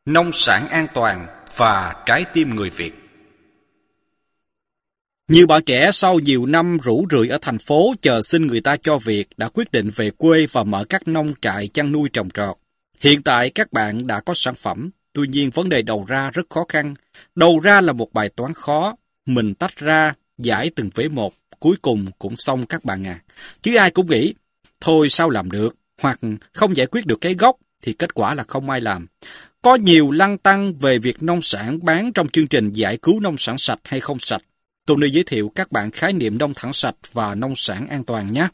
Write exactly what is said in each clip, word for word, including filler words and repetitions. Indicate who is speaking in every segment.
Speaker 1: nông sản an toàn và trái tim người Việt. Nhiều bạn trẻ sau nhiều năm rủ rượi ở thành phố chờ xin người ta cho việc đã quyết định về quê và mở các nông trại chăn nuôi trồng trọt. Hiện tại các bạn đã có sản phẩm, tuy nhiên vấn đề đầu ra rất khó khăn. Đầu ra là một bài toán khó, mình tách ra, giải từng vế một, cuối cùng cũng xong các bạn à. Chứ ai cũng nghĩ, thôi sao làm được, hoặc không giải quyết được cái gốc thì kết quả là không ai làm. Có nhiều lăn tăn về việc nông sản bán trong chương trình giải cứu nông sản sạch hay không sạch. Tony giới thiệu các bạn khái niệm nông sản sạch và nông sản an toàn nhé.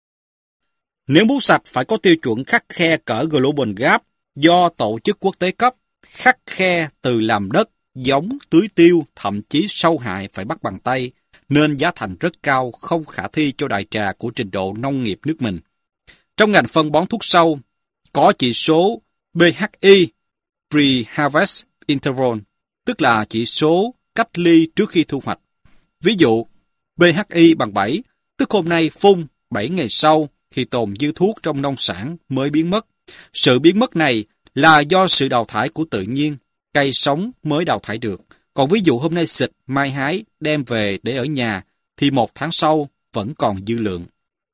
Speaker 1: Nếu muốn sạch phải có tiêu chuẩn khắt khe cỡ Global Gap do tổ chức quốc tế cấp, khắt khe từ làm đất, giống, tưới tiêu, thậm chí sâu hại phải bắt bằng tay, nên giá thành rất cao, không khả thi cho đại trà của trình độ nông nghiệp nước mình. Trong ngành phân bón thuốc sâu, có chỉ số pê hát i, Pre-Harvest Interval, tức là chỉ số cách ly trước khi thu hoạch. Ví dụ, pê hát i bằng bảy, tức hôm nay phun, bảy ngày sau thì tồn dư thuốc trong nông sản mới biến mất. Sự biến mất này là do sự đào thải của tự nhiên, cây sống mới đào thải được. Còn ví dụ hôm nay xịt, mai hái, đem về để ở nhà, thì một tháng sau vẫn còn dư lượng.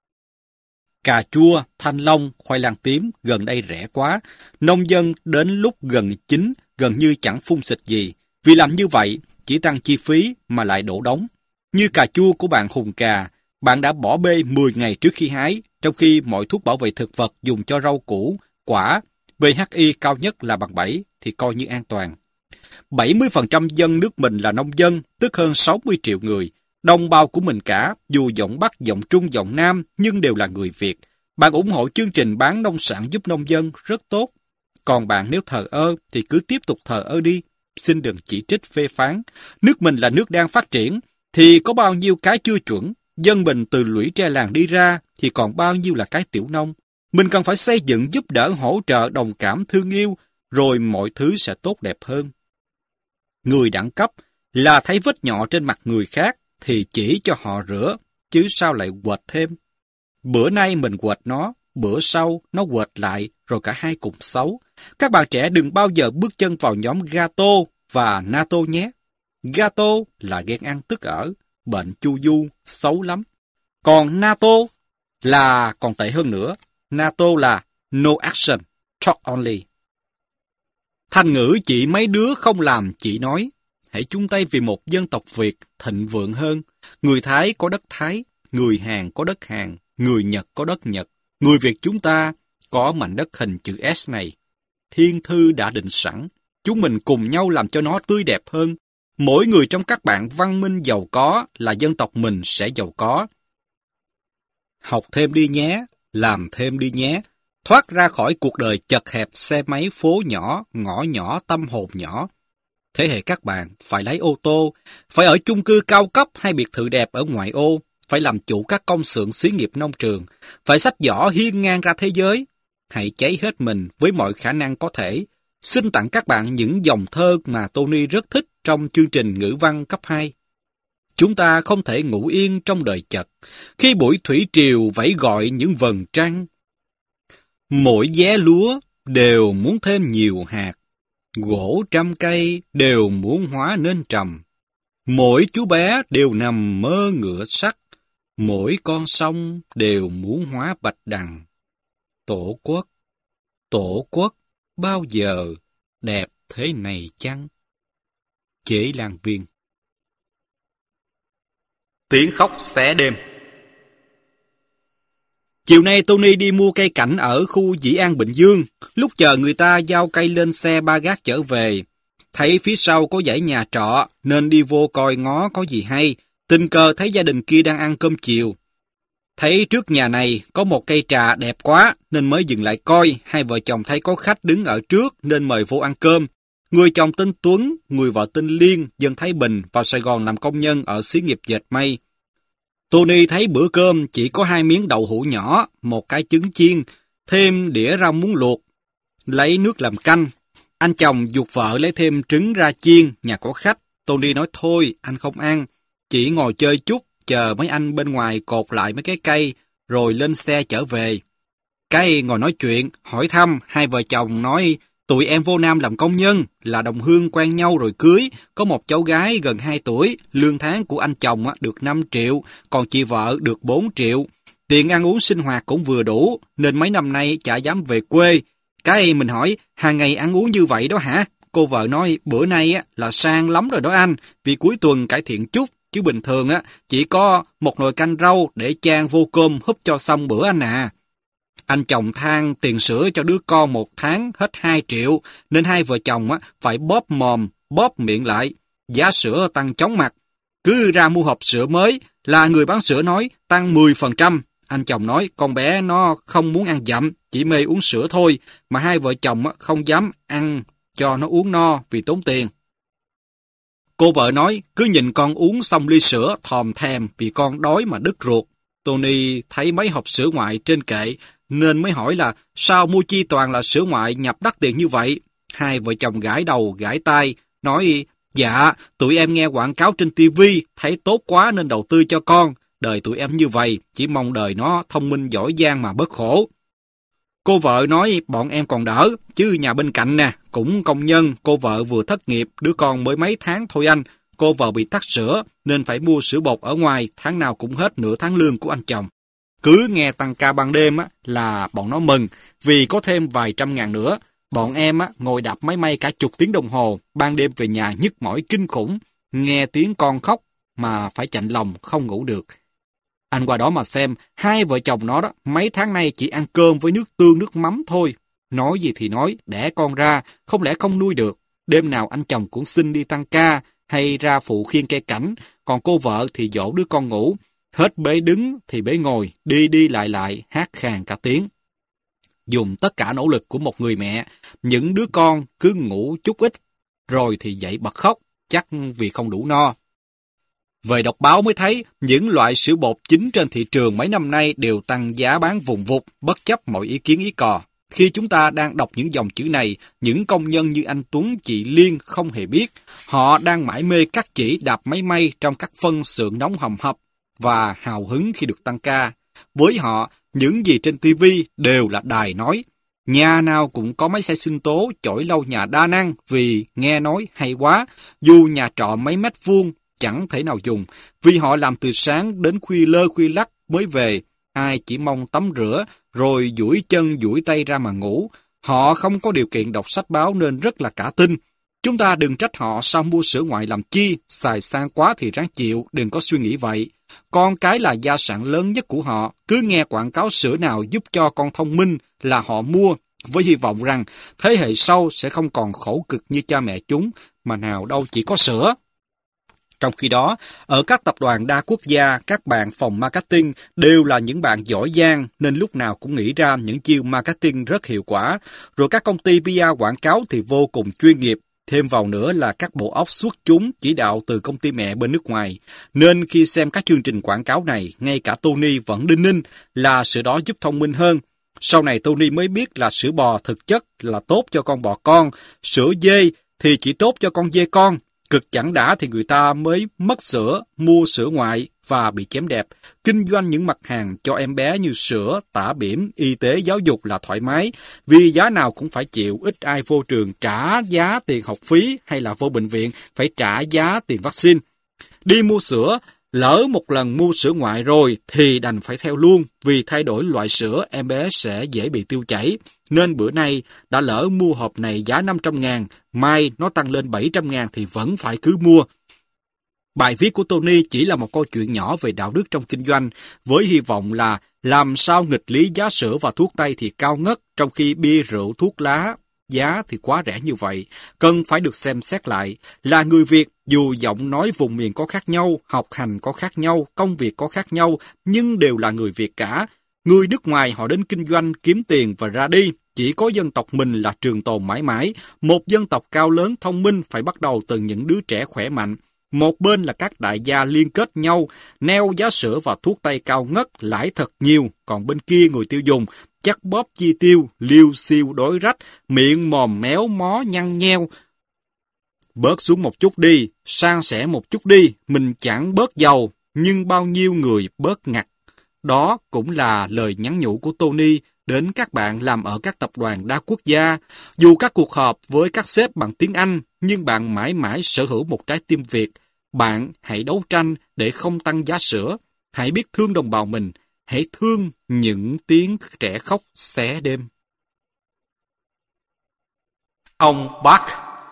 Speaker 1: Cà chua, thanh long, khoai lang tím gần đây rẻ quá. Nông dân đến lúc gần chín gần như chẳng phun xịt gì. Vì làm như vậy chỉ tăng chi phí mà lại đổ đống. Như cà chua của bạn Hùng Cà, bạn đã bỏ bê mười ngày trước khi hái, trong khi mọi thuốc bảo vệ thực vật dùng cho rau củ, quả, pê hát i cao nhất là bằng bảy thì coi như an toàn. bảy mươi phần trăm dân nước mình là nông dân, tức hơn sáu mươi triệu người. Đồng bào của mình cả, dù giọng Bắc, giọng Trung, giọng Nam, nhưng đều là người Việt. Bạn ủng hộ chương trình bán nông sản giúp nông dân rất tốt. Còn bạn nếu thờ ơ thì cứ tiếp tục thờ ơ đi. Xin đừng chỉ trích phê phán. Nước mình là nước đang phát triển, thì có bao nhiêu cái chưa chuẩn. Dân mình từ lũy tre làng đi ra, thì còn bao nhiêu là cái tiểu nông. Mình cần phải xây dựng, giúp đỡ, hỗ trợ, đồng cảm, thương yêu, rồi mọi thứ sẽ tốt đẹp hơn. Người đẳng cấp là thấy vết nhọ trên mặt người khác, thì chỉ cho họ rửa, chứ sao lại quệt thêm. Bữa nay mình quệt nó, bữa sau nó quệt lại, rồi cả hai cùng xấu. Các bạn trẻ đừng bao giờ bước chân vào nhóm gato và NATO nhé. Gato là ghen ăn tức ở, bệnh chu du, xấu lắm. Còn NATO là còn tệ hơn nữa. NATO là no action, talk only. Thành ngữ chỉ mấy đứa không làm chỉ nói. Hãy chung tay vì một dân tộc Việt thịnh vượng hơn. Người Thái có đất Thái, người Hàn có đất Hàn, người Nhật có đất Nhật. Người Việt chúng ta có mảnh đất hình chữ S này. Thiên thư đã định sẵn. Chúng mình cùng nhau làm cho nó tươi đẹp hơn. Mỗi người trong các bạn văn minh giàu có là dân tộc mình sẽ giàu có. Học thêm đi nhé, làm thêm đi nhé. Thoát ra khỏi cuộc đời chật hẹp xe máy phố nhỏ, ngõ nhỏ, tâm hồn nhỏ. Thế hệ các bạn phải lấy ô tô, phải ở chung cư cao cấp hay biệt thự đẹp ở ngoại ô, phải làm chủ các công xưởng xí nghiệp nông trường, phải xách giỏ hiên ngang ra thế giới. Hãy cháy hết mình với mọi khả năng có thể. Xin tặng các bạn những dòng thơ mà Tony rất thích trong chương trình ngữ văn cấp hai. Chúng ta không thể ngủ yên trong đời chật, khi buổi thủy triều vẫy gọi những vầng trăng. Mỗi vé lúa đều muốn thêm nhiều hạt, gỗ trăm cây đều muốn hóa nên trầm. Mỗi chú bé đều nằm mơ ngựa sắt, mỗi con sông đều muốn hóa bạch đằng. Tổ quốc, tổ quốc, bao giờ đẹp thế này chăng? Chế Lan Viên. Tiếng khóc xé đêm. Chiều nay Tony đi mua cây cảnh ở khu Dĩ An Bình Dương. Lúc chờ người ta giao cây lên xe ba gác chở về. Thấy phía sau có dãy nhà trọ nên đi vô coi ngó có gì hay. Tình cờ thấy gia đình kia đang ăn cơm chiều. Thấy trước nhà này có một cây trà đẹp quá nên mới dừng lại coi. Hai vợ chồng thấy có khách đứng ở trước nên mời vô ăn cơm. Người chồng tên Tuấn, người vợ tên Liên, dân Thái Bình, vào Sài Gòn làm công nhân ở xí nghiệp dệt may. Tony thấy bữa cơm chỉ có hai miếng đậu hũ nhỏ, một cái trứng chiên, thêm đĩa rau muống luộc, lấy nước làm canh. Anh chồng giục vợ lấy thêm trứng ra chiên, nhà có khách. Tony nói thôi, anh không ăn, chỉ ngồi chơi chút, chờ mấy anh bên ngoài cột lại mấy cái cây, rồi lên xe chở về. Cái ngồi nói chuyện, hỏi thăm, hai vợ chồng nói Tụi em vô Nam làm công nhân, là đồng hương quen nhau rồi cưới, có một cháu gái gần hai tuổi, lương tháng của anh chồng được năm triệu, còn chị vợ được bốn triệu. Tiền ăn uống sinh hoạt cũng vừa đủ, nên mấy năm nay chả dám về quê. Cái mình hỏi, hàng ngày ăn uống như vậy đó hả? Cô vợ nói, bữa nay là sang lắm rồi đó anh, vì cuối tuần cải thiện chút, chứ bình thường chỉ có một nồi canh rau để chan vô cơm húp cho xong bữa anh à. Anh chồng than tiền sữa cho đứa con một tháng hết hai triệu, nên hai vợ chồng phải bóp mồm, bóp miệng lại. Giá sữa tăng chóng mặt. Cứ ra mua hộp sữa mới là người bán sữa nói tăng mười phần trăm. Anh chồng nói con bé nó không muốn ăn dặm, chỉ mê uống sữa thôi, mà hai vợ chồng không dám ăn cho nó uống no vì tốn tiền. Cô vợ nói cứ nhìn con uống xong ly sữa thòm thèm vì con đói mà đứt ruột. Tony thấy mấy hộp sữa ngoại trên kệ nên mới hỏi là sao mua chi toàn là sữa ngoại nhập đắt tiền như vậy. Hai vợ chồng gãi đầu gãi tai nói dạ tụi em nghe quảng cáo trên tivi thấy tốt quá nên đầu tư cho con. Đời tụi em như vậy chỉ mong đời nó thông minh giỏi giang mà bớt khổ. Cô vợ nói bọn em còn đỡ, chứ nhà bên cạnh nè cũng công nhân, cô vợ vừa thất nghiệp, đứa con mới mấy tháng thôi anh. Cô vợ bị tắc sữa nên phải mua sữa bột ở ngoài, tháng nào cũng hết nửa tháng lương của anh chồng. Cứ nghe tăng ca ban đêm á, là bọn nó mừng vì có thêm vài trăm ngàn nữa. Bọn em á, ngồi đạp máy may cả chục tiếng đồng hồ, ban đêm về nhà nhức mỏi kinh khủng, nghe tiếng con khóc mà phải chạnh lòng không ngủ được. Anh qua đó mà xem, hai vợ chồng nó đó mấy tháng nay chỉ ăn cơm với nước tương nước mắm thôi. Nói gì thì nói, đẻ con ra, không lẽ không nuôi được. Đêm nào anh chồng cũng xin đi tăng ca hay ra phụ khiêng cây cảnh, còn cô vợ thì dỗ đứa con ngủ. Hết bế đứng thì bế ngồi, đi đi lại lại, hát khàn cả tiếng. Dùng tất cả nỗ lực của một người mẹ, những đứa con cứ ngủ chút ít, rồi thì dậy bật khóc, chắc vì không đủ no. Về đọc báo mới thấy, những loại sữa bột chính trên thị trường mấy năm nay đều tăng giá bán vùng vụt, bất chấp mọi ý kiến ý cò. Khi chúng ta đang đọc những dòng chữ này, những công nhân như anh Tuấn, chị Liên không hề biết. Họ đang mải mê cắt chỉ đạp máy may trong các phân xưởng nóng hầm hập và hào hứng khi được tăng ca. Với họ, những gì trên ti vi đều là đài nói. Nhà nào cũng có máy xay sinh tố, chổi lau nhà đa năng vì nghe nói hay quá. Dù nhà trọ mấy mét vuông, chẳng thể nào dùng, vì họ làm từ sáng đến khuya lơ khuya lắc mới về. Ai chỉ mong tắm rửa, rồi duỗi chân duỗi tay ra mà ngủ. Họ không có điều kiện đọc sách báo nên rất là cả tin. Chúng ta đừng trách họ sao mua sữa ngoại làm chi, xài sang quá thì ráng chịu, đừng có suy nghĩ vậy. Con cái là gia sản lớn nhất của họ, cứ nghe quảng cáo sữa nào giúp cho con thông minh là họ mua, với hy vọng rằng thế hệ sau sẽ không còn khổ cực như cha mẹ chúng, mà nào đâu chỉ có sữa. Trong khi đó, ở các tập đoàn đa quốc gia, các bạn phòng marketing đều là những bạn giỏi giang nên lúc nào cũng nghĩ ra những chiêu marketing rất hiệu quả. Rồi các công ty pê e quảng cáo thì vô cùng chuyên nghiệp. Thêm vào nữa là các bộ óc xuất chúng chỉ đạo từ công ty mẹ bên nước ngoài. Nên khi xem các chương trình quảng cáo này, ngay cả Tony vẫn đinh ninh là sữa đó giúp thông minh hơn. Sau này Tony mới biết là sữa bò thực chất là tốt cho con bò con, sữa dê thì chỉ tốt cho con dê con. Cực chẳng đã thì người ta mới mất sữa, mua sữa ngoại và bị chém đẹp. Kinh doanh những mặt hàng cho em bé như sữa, tả bỉm, y tế, giáo dục là thoải mái, vì giá nào cũng phải chịu, ít ai vô trường trả giá tiền học phí hay là vô bệnh viện phải trả giá tiền vaccine. Đi mua sữa, lỡ một lần mua sữa ngoại rồi thì đành phải theo luôn, vì thay đổi loại sữa em bé sẽ dễ bị tiêu chảy. Nên bữa nay đã lỡ mua hộp này giá năm trăm ngàn, mai nó tăng lên bảy trăm ngàn thì vẫn phải cứ mua. Bài viết của Tony chỉ là một câu chuyện nhỏ về đạo đức trong kinh doanh, với hy vọng là làm sao nghịch lý giá sữa và thuốc tây thì cao ngất, trong khi bia rượu thuốc lá giá thì quá rẻ như vậy, cần phải được xem xét lại. Là người Việt, dù giọng nói vùng miền có khác nhau, học hành có khác nhau, công việc có khác nhau, nhưng đều là người Việt cả. Người nước ngoài họ đến kinh doanh, kiếm tiền và ra đi. Chỉ có dân tộc mình là trường tồn mãi mãi. Một dân tộc cao lớn thông minh phải bắt đầu từ những đứa trẻ khỏe mạnh. Một bên là các đại gia liên kết nhau, neo giá sữa và thuốc tây cao ngất, lãi thật nhiều. Còn bên kia người tiêu dùng, chắc bóp chi tiêu, liêu xiêu đối rách, miệng mồm méo mó nhăn nheo. Bớt xuống một chút đi, san sẻ một chút đi, mình chẳng bớt giàu, nhưng bao nhiêu người bớt ngặt. Đó cũng là lời nhắn nhủ của Tony đến các bạn làm ở các tập đoàn đa quốc gia. Dù các cuộc họp với các sếp bằng tiếng Anh, nhưng bạn mãi mãi sở hữu một trái tim Việt. Bạn hãy đấu tranh để không tăng giá sữa. Hãy biết thương đồng bào mình. Hãy thương những tiếng trẻ khóc xé đêm. Ông Park.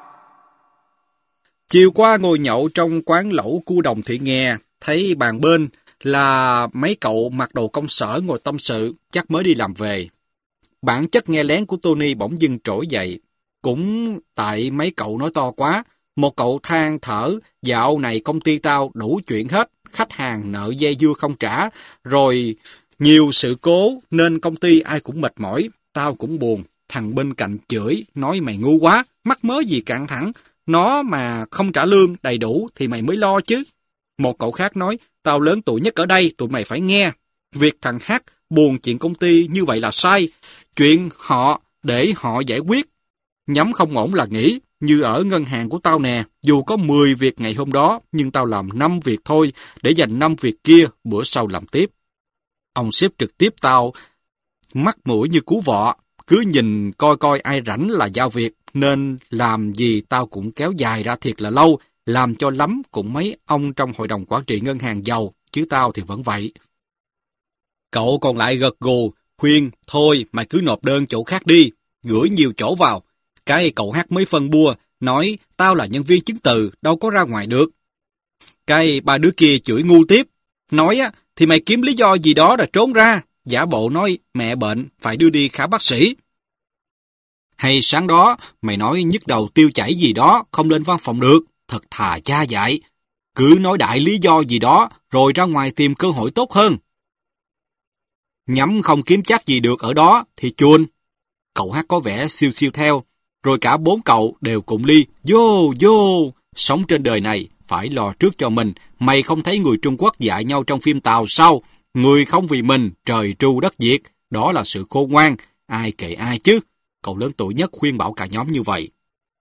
Speaker 1: Chiều qua ngồi nhậu trong quán lẩu cua đồng Thị Nghè, thấy bàn bên là mấy cậu mặc đồ công sở ngồi tâm sự, chắc mới đi làm về. Bản chất nghe lén của Tony bỗng dưng trỗi dậy. Cũng tại mấy cậu nói to quá, một cậu than thở, dạo này công ty tao đủ chuyện hết, khách hàng nợ dây dưa không trả, rồi nhiều sự cố nên công ty ai cũng mệt mỏi, tao cũng buồn. Thằng bên cạnh chửi, nói mày ngu quá, mắc mớ gì căng thẳng, nó mà không trả lương đầy đủ thì mày mới lo chứ. Một cậu khác nói, tao lớn tuổi nhất ở đây, tụi mày phải nghe. Việc thằng H buồn chuyện công ty như vậy là sai, chuyện họ để họ giải quyết. Nhắm không ổn là nghỉ, như ở ngân hàng của tao nè, dù có mười việc ngày hôm đó, nhưng tao làm năm việc thôi, để dành năm việc kia, bữa sau làm tiếp. Ông sếp trực tiếp tao, mắt mũi như cú vọ, cứ nhìn coi coi ai rảnh là giao việc, nên làm gì tao cũng kéo dài ra thiệt là lâu, làm cho lắm cũng mấy ông trong hội đồng quản trị ngân hàng giàu, chứ tao thì vẫn vậy. Cậu còn lại gật gù, khuyên, thôi mày cứ nộp đơn chỗ khác đi, gửi nhiều chỗ vào. Cái cậu hát mới phân bua, nói tao là nhân viên chứng từ, đâu có ra ngoài được. Cái ba đứa kia chửi ngu tiếp, nói á thì mày kiếm lý do gì đó rồi trốn ra, giả bộ nói mẹ bệnh, phải đưa đi khám bác sĩ. Hay sáng đó, mày nói nhức đầu tiêu chảy gì đó, không lên văn phòng được, thật thà cha dạy. Cứ nói đại lý do gì đó, rồi ra ngoài tìm cơ hội tốt hơn. Nhắm không kiếm chắc gì được ở đó, thì chuồn. Cậu hát có vẻ siêu siêu theo, rồi cả bốn cậu đều cùng ly, vô, vô, sống trên đời này, phải lo trước cho mình. Mày không thấy người Trung Quốc dạy nhau trong phim Tàu sao? Người không vì mình, trời tru đất diệt, đó là sự khôn ngoan, ai kệ ai chứ. Cậu lớn tuổi nhất khuyên bảo cả nhóm như vậy.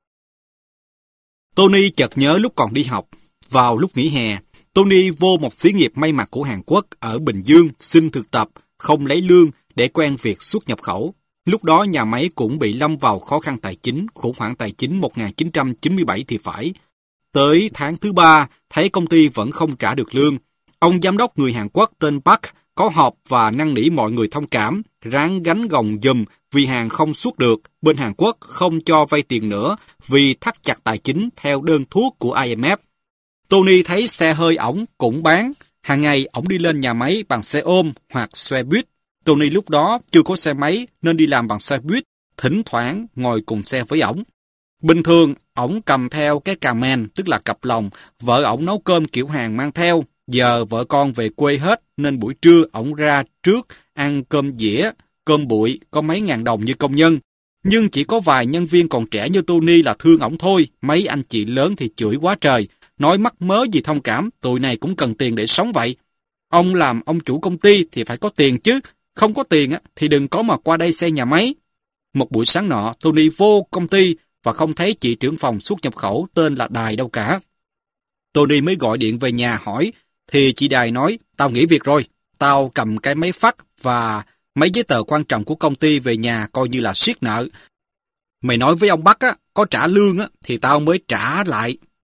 Speaker 1: Tony chợt nhớ lúc còn đi học. Vào lúc nghỉ hè, Tony vô một xí nghiệp may mặc của Hàn Quốc ở Bình Dương xin thực tập, không lấy lương để quen việc xuất nhập khẩu. Lúc đó nhà máy cũng bị lâm vào khó khăn tài chính, khủng hoảng tài chính một nghìn chín trăm chín mươi bảy thì phải. Tới tháng thứ ba, thấy công ty vẫn không trả được lương. Ông giám đốc người Hàn Quốc tên Park có họp và năn nỉ mọi người thông cảm, ráng gánh gồng giùm vì hàng không xuất được. Bên Hàn Quốc không cho vay tiền nữa vì thắt chặt tài chính theo đơn thuốc của I M F. Tony thấy xe hơi ổng cũng bán. Hàng ngày ổng đi lên nhà máy bằng xe ôm hoặc xe buýt. Tony lúc đó chưa có xe máy nên đi làm bằng xe buýt, thỉnh thoảng ngồi cùng xe với ổng. Bình thường, ổng cầm theo cái cà men, tức là cặp lồng, vợ ổng nấu cơm kiểu Hàn mang theo. Giờ vợ con về quê hết nên buổi trưa ổng ra trước ăn cơm dĩa, cơm bụi, có mấy ngàn đồng như công nhân. Nhưng chỉ có vài nhân viên còn trẻ như Tony là thương ổng thôi, mấy anh chị lớn thì chửi quá trời, nói mắc mớ gì thông cảm, tụi này cũng cần tiền để sống vậy. Ông làm ông chủ công ty thì phải có tiền chứ, không có tiền thì đừng có mà qua đây xây nhà máy. Một buổi sáng nọ, Tony vô công ty và không thấy chị trưởng phòng xuất nhập khẩu tên là Đài đâu cả. Tony mới gọi điện về nhà hỏi, thì chị Đài nói, tao nghỉ việc rồi, tao cầm cái máy fax và mấy giấy tờ quan trọng của công ty về nhà coi như là siết nợ. Mày nói với ông Bắc á, có trả lương á, thì tao mới trả lại.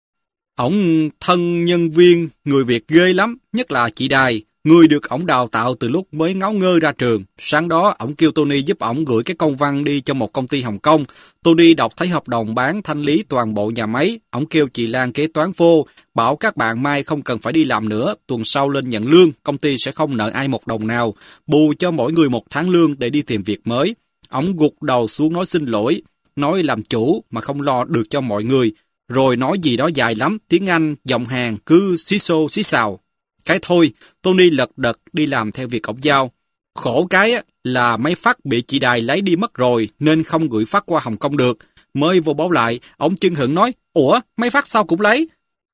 Speaker 1: Ổng thân nhân viên, người Việt ghê lắm, nhất là chị Đài, người được ổng đào tạo từ lúc mới ngáo ngơ ra trường. Sáng đó, ổng kêu Tony giúp ổng gửi cái công văn đi cho một công ty Hồng Kông. Tony đọc thấy hợp đồng bán thanh lý toàn bộ nhà máy. Ổng kêu chị Lan kế toán vô, bảo các bạn mai không cần phải đi làm nữa, tuần sau lên nhận lương, công ty sẽ không nợ ai một đồng nào, bù cho mỗi người một tháng lương để đi tìm việc mới. Ổng gục đầu xuống nói xin lỗi, nói làm chủ mà không lo được cho mọi người, rồi nói gì đó dài lắm, tiếng Anh, giọng Hàn cứ xí xô xí xào. Cái thôi, Tony lật đật đi làm theo việc ổng giao. Khổ cái á, là máy fax bị chị Đài lấy đi mất rồi nên không gửi fax qua Hồng Kông được. Mới vô báo lại, ổng chưng hửng nói, ủa, máy fax sao cũng lấy?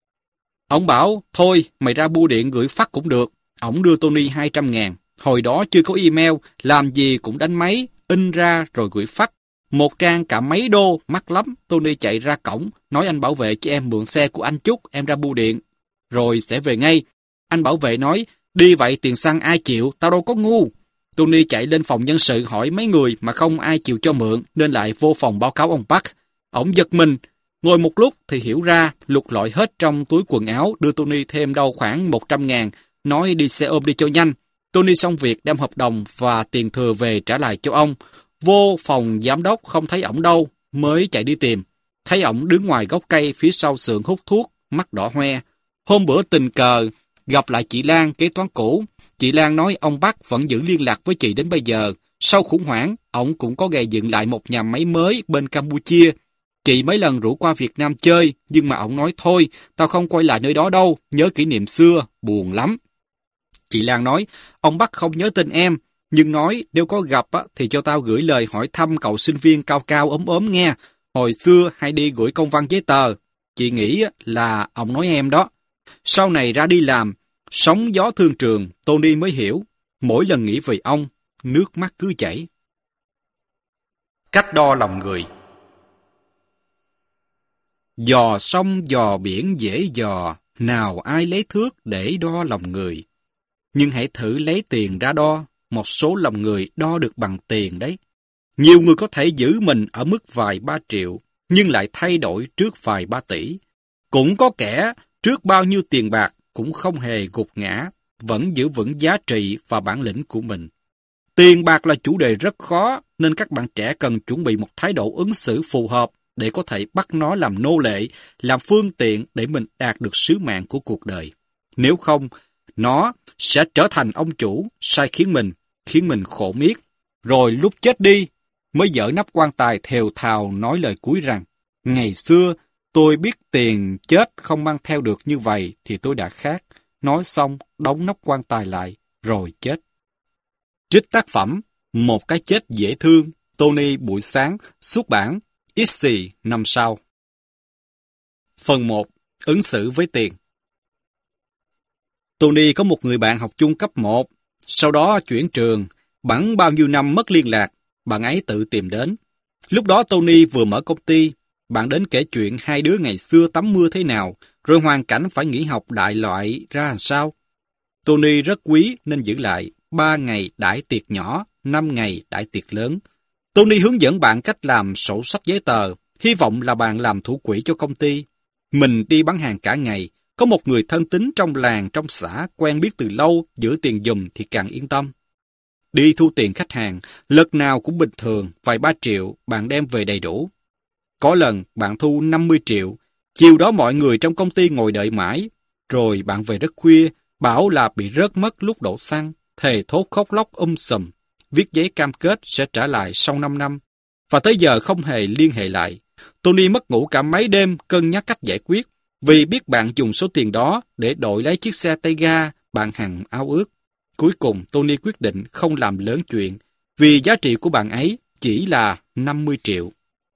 Speaker 1: Ổng bảo, thôi, mày ra bưu điện gửi fax cũng được. Ổng đưa Tony hai trăm ngàn. Hồi đó chưa có email, làm gì cũng đánh máy, in ra rồi gửi fax. Một trang cả mấy đô, mắc lắm. Tony chạy ra cổng, nói anh bảo vệ cho em mượn xe của anh chút, em ra bưu điện, rồi sẽ về ngay. Anh bảo vệ nói, đi vậy tiền xăng ai chịu, tao đâu có ngu. Tony chạy lên phòng nhân sự hỏi mấy người mà không ai chịu cho mượn nên lại vô phòng báo cáo ông Park. Ông giật mình, ngồi một lúc thì hiểu ra, lục lọi hết trong túi quần áo, đưa Tony thêm đâu khoảng một trăm ngàn, nói đi xe ôm đi cho nhanh. Tony xong việc đem hợp đồng và tiền thừa về trả lại cho ông. Vô phòng giám đốc không thấy ổng đâu, mới chạy đi tìm. Thấy ổng đứng ngoài gốc cây phía sau xưởng hút thuốc, mắt đỏ hoe. Hôm bữa tình cờ, gặp lại chị Lan, kế toán cũ. Chị Lan nói ông Park vẫn giữ liên lạc với chị đến bây giờ. Sau khủng hoảng, ổng cũng có gây dựng lại một nhà máy mới bên Campuchia. Chị mấy lần rủ qua Việt Nam chơi, nhưng mà ổng nói thôi, tao không quay lại nơi đó đâu, nhớ kỷ niệm xưa, buồn lắm. Chị Lan nói, ông Park không nhớ tên em, nhưng nói nếu có gặp á, thì cho tao gửi lời hỏi thăm cậu sinh viên cao cao ốm ốm nghe. Hồi xưa hay đi gửi công văn giấy tờ. Chị nghĩ là ông nói em đó. Sau này ra đi làm, sóng gió thương trường, Tony mới hiểu. Mỗi lần nghĩ về ông, nước mắt cứ chảy. Cách đo lòng người. Dò sông dò biển dễ dò, nào ai lấy thước để đo lòng người. Nhưng hãy thử lấy tiền ra đo, một số lòng người đo được bằng tiền đấy. Nhiều người có thể giữ mình ở mức vài ba triệu, nhưng lại thay đổi trước vài ba tỷ. Cũng có kẻ trước bao nhiêu tiền bạc cũng không hề gục ngã, vẫn giữ vững giá trị và bản lĩnh của mình. Tiền bạc là chủ đề rất khó, nên các bạn trẻ cần chuẩn bị một thái độ ứng xử phù hợp để có thể bắt nó làm nô lệ, làm phương tiện để mình đạt được sứ mạng của cuộc đời. Nếu không, nó sẽ trở thành ông chủ, sai khiến mình, khiến mình khổ miết. Rồi lúc chết đi, mới dỡ nắp quan tài thều thào nói lời cuối rằng, ngày xưa tôi biết tiền chết không mang theo được như vậy thì tôi đã khác. Nói xong, đóng nắp quan tài lại, rồi chết. Trích tác phẩm Một cái chết dễ thương, Tony buổi sáng, xuất bản, Issy năm sau. Phần một. Ứng xử với tiền. Tony có một người bạn học chung cấp một, sau đó chuyển trường, bẵng bao nhiêu năm mất liên lạc, bạn ấy tự tìm đến. Lúc đó Tony vừa mở công ty, bạn đến kể chuyện hai đứa ngày xưa tắm mưa thế nào, rồi hoàn cảnh phải nghỉ học đại loại ra làm sao. Tony rất quý nên giữ lại, ba ngày đãi tiệc nhỏ, năm ngày đãi tiệc lớn. Tony hướng dẫn bạn cách làm sổ sách giấy tờ, hy vọng là bạn làm thủ quỹ cho công ty. Mình đi bán hàng cả ngày, có một người thân tín trong làng, trong xã, quen biết từ lâu, giữ tiền giùm thì càng yên tâm. Đi thu tiền khách hàng, lần nào cũng bình thường, vài ba triệu, bạn đem về đầy đủ. Có lần bạn thu năm mươi triệu, chiều đó mọi người trong công ty ngồi đợi mãi, rồi bạn về rất khuya, bảo là bị rớt mất lúc đổ xăng, thề thốt khóc lóc um sùm, viết giấy cam kết sẽ trả lại sau năm năm, và tới giờ không hề liên hệ lại. Tony mất ngủ cả mấy đêm cân nhắc cách giải quyết, vì biết bạn dùng số tiền đó để đổi lấy chiếc xe tay ga bạn hằng ao ước. Cuối cùng Tony quyết định không làm lớn chuyện, vì giá trị của bạn ấy chỉ là năm mươi triệu.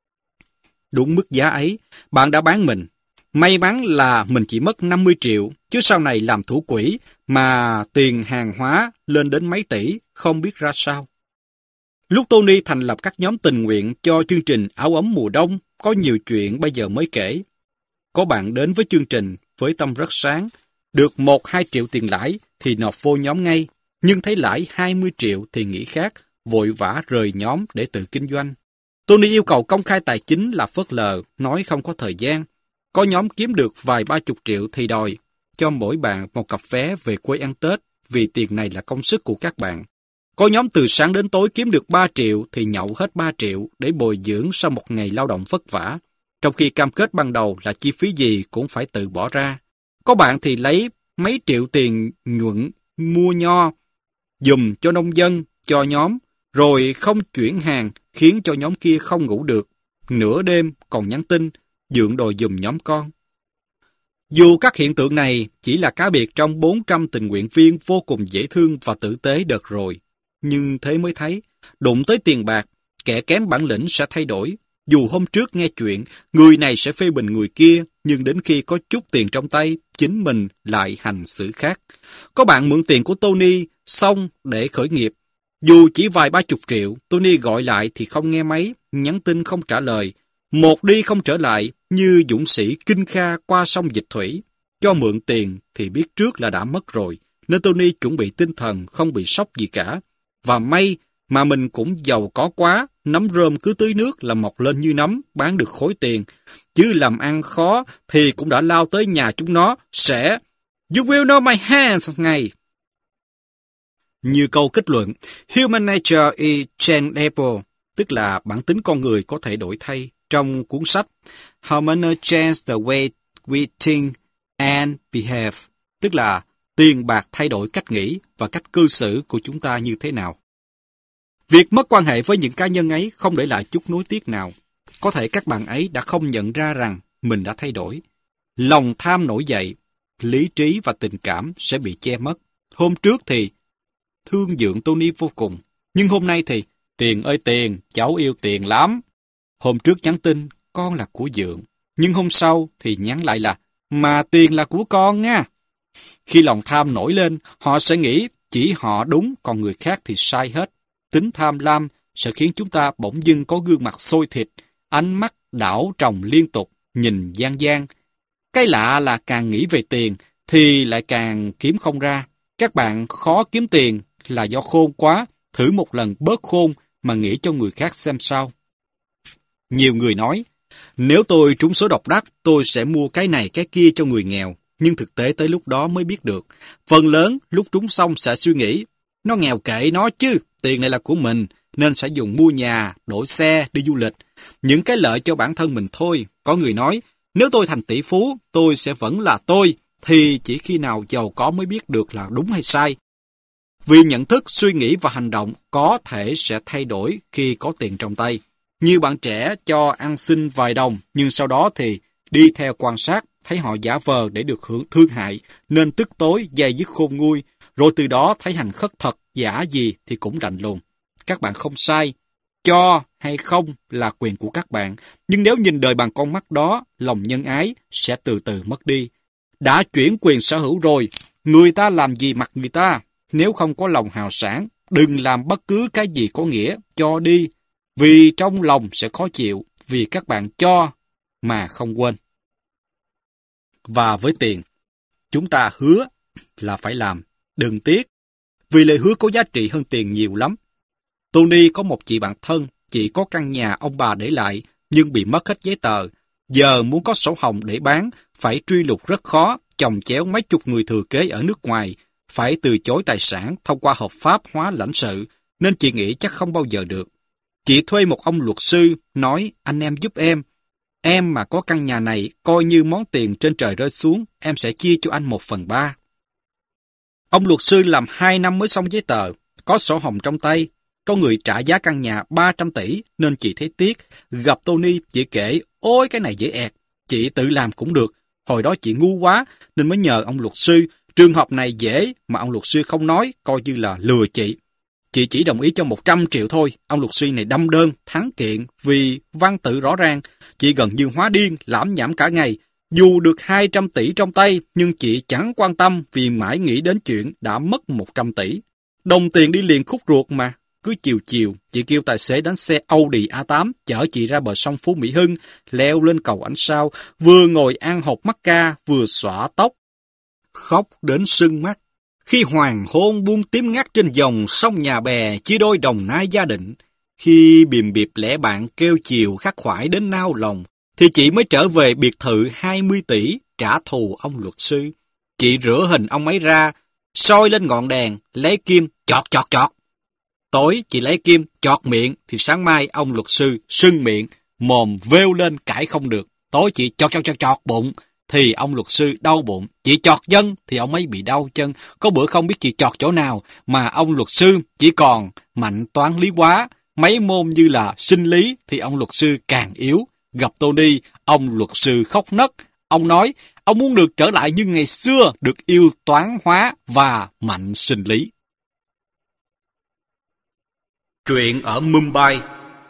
Speaker 1: Đúng mức giá ấy, bạn đã bán mình. May mắn là mình chỉ mất năm mươi triệu, chứ sau này làm thủ quỹ mà tiền hàng hóa lên đến mấy tỷ, không biết ra sao. Lúc Tony thành lập các nhóm tình nguyện cho chương trình áo ấm mùa đông, có nhiều chuyện bây giờ mới kể. Có bạn đến với chương trình với tâm rất sáng, được một hai triệu tiền lãi thì nộp vô nhóm ngay, nhưng thấy lãi hai mươi triệu thì nghĩ khác, vội vã rời nhóm để tự kinh doanh. Tony yêu cầu công khai tài chính là phớt lờ, nói không có thời gian. Có nhóm kiếm được vài ba chục triệu thì đòi cho mỗi bạn một cặp vé về quê ăn Tết, vì tiền này là công sức của các bạn. Có nhóm từ sáng đến tối kiếm được ba triệu thì nhậu hết ba triệu để bồi dưỡng sau một ngày lao động vất vả, trong khi cam kết ban đầu là chi phí gì cũng phải tự bỏ ra. Có bạn thì lấy mấy triệu tiền nhuận mua nho, dùm cho nông dân, cho nhóm, rồi không chuyển hàng khiến cho nhóm kia không ngủ được. Nửa đêm còn nhắn tin, dượng đòi dùm nhóm con. Dù các hiện tượng này chỉ là cá biệt trong bốn trăm tình nguyện viên vô cùng dễ thương và tử tế đợt rồi, nhưng thế mới thấy, đụng tới tiền bạc, kẻ kém bản lĩnh sẽ thay đổi. Dù hôm trước nghe chuyện, người này sẽ phê bình người kia, nhưng đến khi có chút tiền trong tay, chính mình lại hành xử khác. Có bạn mượn tiền của Tony xong để khởi nghiệp. Dù chỉ vài ba chục triệu, Tony gọi lại thì không nghe máy, nhắn tin không trả lời. Một đi không trở lại, như dũng sĩ Kinh Kha qua sông Dịch Thủy. Cho mượn tiền thì biết trước là đã mất rồi, nên Tony chuẩn bị tinh thần không bị sốc gì cả. Và may mà mình cũng giàu có quá, nấm rơm cứ tưới nước là mọc lên như nấm, bán được khối tiền. Chứ làm ăn khó thì cũng đã lao tới nhà chúng nó, sẽ You will know my hands ngay. Như câu kết luận, Human nature is changeable, tức là bản tính con người có thể đổi thay, trong cuốn sách How money changes the way we think and behave, tức là tiền bạc thay đổi cách nghĩ và cách cư xử của chúng ta như thế nào. Việc mất quan hệ với những cá nhân ấy không để lại chút nối tiếc nào. Có thể các bạn ấy đã không nhận ra rằng mình đã thay đổi. Lòng tham nổi dậy, lý trí và tình cảm sẽ bị che mất. Hôm trước thì thương dưỡng Tony vô cùng, nhưng hôm nay thì tiền ơi tiền, cháu yêu tiền lắm. Hôm trước nhắn tin, con là của Dượng, nhưng hôm sau thì nhắn lại là mà tiền là của con nha. Khi lòng tham nổi lên, họ sẽ nghĩ chỉ họ đúng, còn người khác thì sai hết. Tính tham lam sẽ khiến chúng ta bỗng dưng có gương mặt sôi thịt, ánh mắt đảo tròng liên tục, nhìn gian gian. Cái lạ là càng nghĩ về tiền thì lại càng kiếm không ra. Các bạn khó kiếm tiền là do khôn quá, thử một lần bớt khôn mà nghĩ cho người khác xem sao. Nhiều người nói, nếu tôi trúng số độc đắc, tôi sẽ mua cái này cái kia cho người nghèo. Nhưng thực tế tới lúc đó mới biết được. Phần lớn lúc trúng xong sẽ suy nghĩ, nó nghèo kệ nó chứ, tiền này là của mình, nên sẽ dùng mua nhà, đổi xe, đi du lịch. Những cái lợi cho bản thân mình thôi. Có người nói, nếu tôi thành tỷ phú, tôi sẽ vẫn là tôi, thì chỉ khi nào giàu có mới biết được là đúng hay sai. Vì nhận thức, suy nghĩ và hành động có thể sẽ thay đổi khi có tiền trong tay. Nhiều bạn trẻ cho ăn xin vài đồng, nhưng sau đó thì đi theo quan sát, thấy họ giả vờ để được hưởng thương hại, nên tức tối, dây dứt khôn nguôi, rồi từ đó thấy hành khất thật, giả gì thì cũng lạnh lùng. Các bạn không sai, cho hay không là quyền của các bạn, nhưng nếu nhìn đời bằng con mắt đó, lòng nhân ái sẽ từ từ mất đi. Đã chuyển quyền sở hữu rồi, người ta làm gì mặc người ta, nếu không có lòng hào sảng, đừng làm bất cứ cái gì có nghĩa, cho đi, vì trong lòng sẽ khó chịu, vì các bạn cho mà không quên. Và với tiền, chúng ta hứa là phải làm, đừng tiếc, vì lời hứa có giá trị hơn tiền nhiều lắm. Tony có một chị bạn thân, chỉ có căn nhà ông bà để lại, nhưng bị mất hết giấy tờ. Giờ muốn có sổ hồng để bán, phải truy lùng rất khó, chồng chéo mấy chục người thừa kế ở nước ngoài, phải từ chối tài sản thông qua hợp pháp hóa lãnh sự, nên chị nghĩ chắc không bao giờ được. Chị thuê một ông luật sư, nói anh em giúp em. Em mà có căn nhà này, coi như món tiền trên trời rơi xuống, em sẽ chia cho anh một phần ba. Ông luật sư làm hai năm mới xong giấy tờ, có sổ hồng trong tay. Có người trả giá căn nhà ba trăm tỷ, nên chị thấy tiếc. Gặp Tony, chị kể, ôi cái này dễ ẹt, chị tự làm cũng được. Hồi đó chị ngu quá, nên mới nhờ ông luật sư. Trường hợp này dễ, mà ông luật sư không nói, coi như là lừa chị. Chị chỉ đồng ý cho một trăm triệu thôi. Ông luật sư này đâm đơn, thắng kiện, vì văn tự rõ ràng. Chị gần như hóa điên, lãm nhảm cả ngày. Dù được hai trăm tỷ trong tay, nhưng chị chẳng quan tâm vì mãi nghĩ đến chuyện đã mất một trăm tỷ. Đồng tiền đi liền khúc ruột mà. Cứ chiều chiều, chị kêu tài xế đánh xe Audi a tám chở chị ra bờ sông Phú Mỹ Hưng, leo lên cầu ánh sao, vừa ngồi ăn hột mắc ca, vừa xõa tóc. Khóc đến sưng mắt. Khi hoàng hôn buông tím ngắt trên dòng sông Nhà Bè chia đôi Đồng Nai Gia Định, khi bìm biệp lẻ bạn kêu chiều khắc khoải đến nao lòng, thì chị mới trở về biệt thự hai mươi tỷ trả thù ông luật sư. Chị rửa hình ông ấy ra, soi lên ngọn đèn, lấy kim chọt chọt chọt. Tối chị lấy kim chọt miệng, thì sáng mai ông luật sư sưng miệng, mồm vêu lên cãi không được. Tối chị chọt chọt chọt chọt bụng, thì ông luật sư đau bụng. Chị chọt chân thì ông ấy bị đau chân. Có bữa không biết chị chọt chỗ nào, mà ông luật sư chỉ còn mạnh toán lý hóa. Mấy môn như là sinh lý thì ông luật sư càng yếu. Gặp Tony, ông luật sư khóc nấc. Ông nói, ông muốn được trở lại như ngày xưa, được yêu toán hóa và mạnh sinh lý. Chuyện ở Mumbai.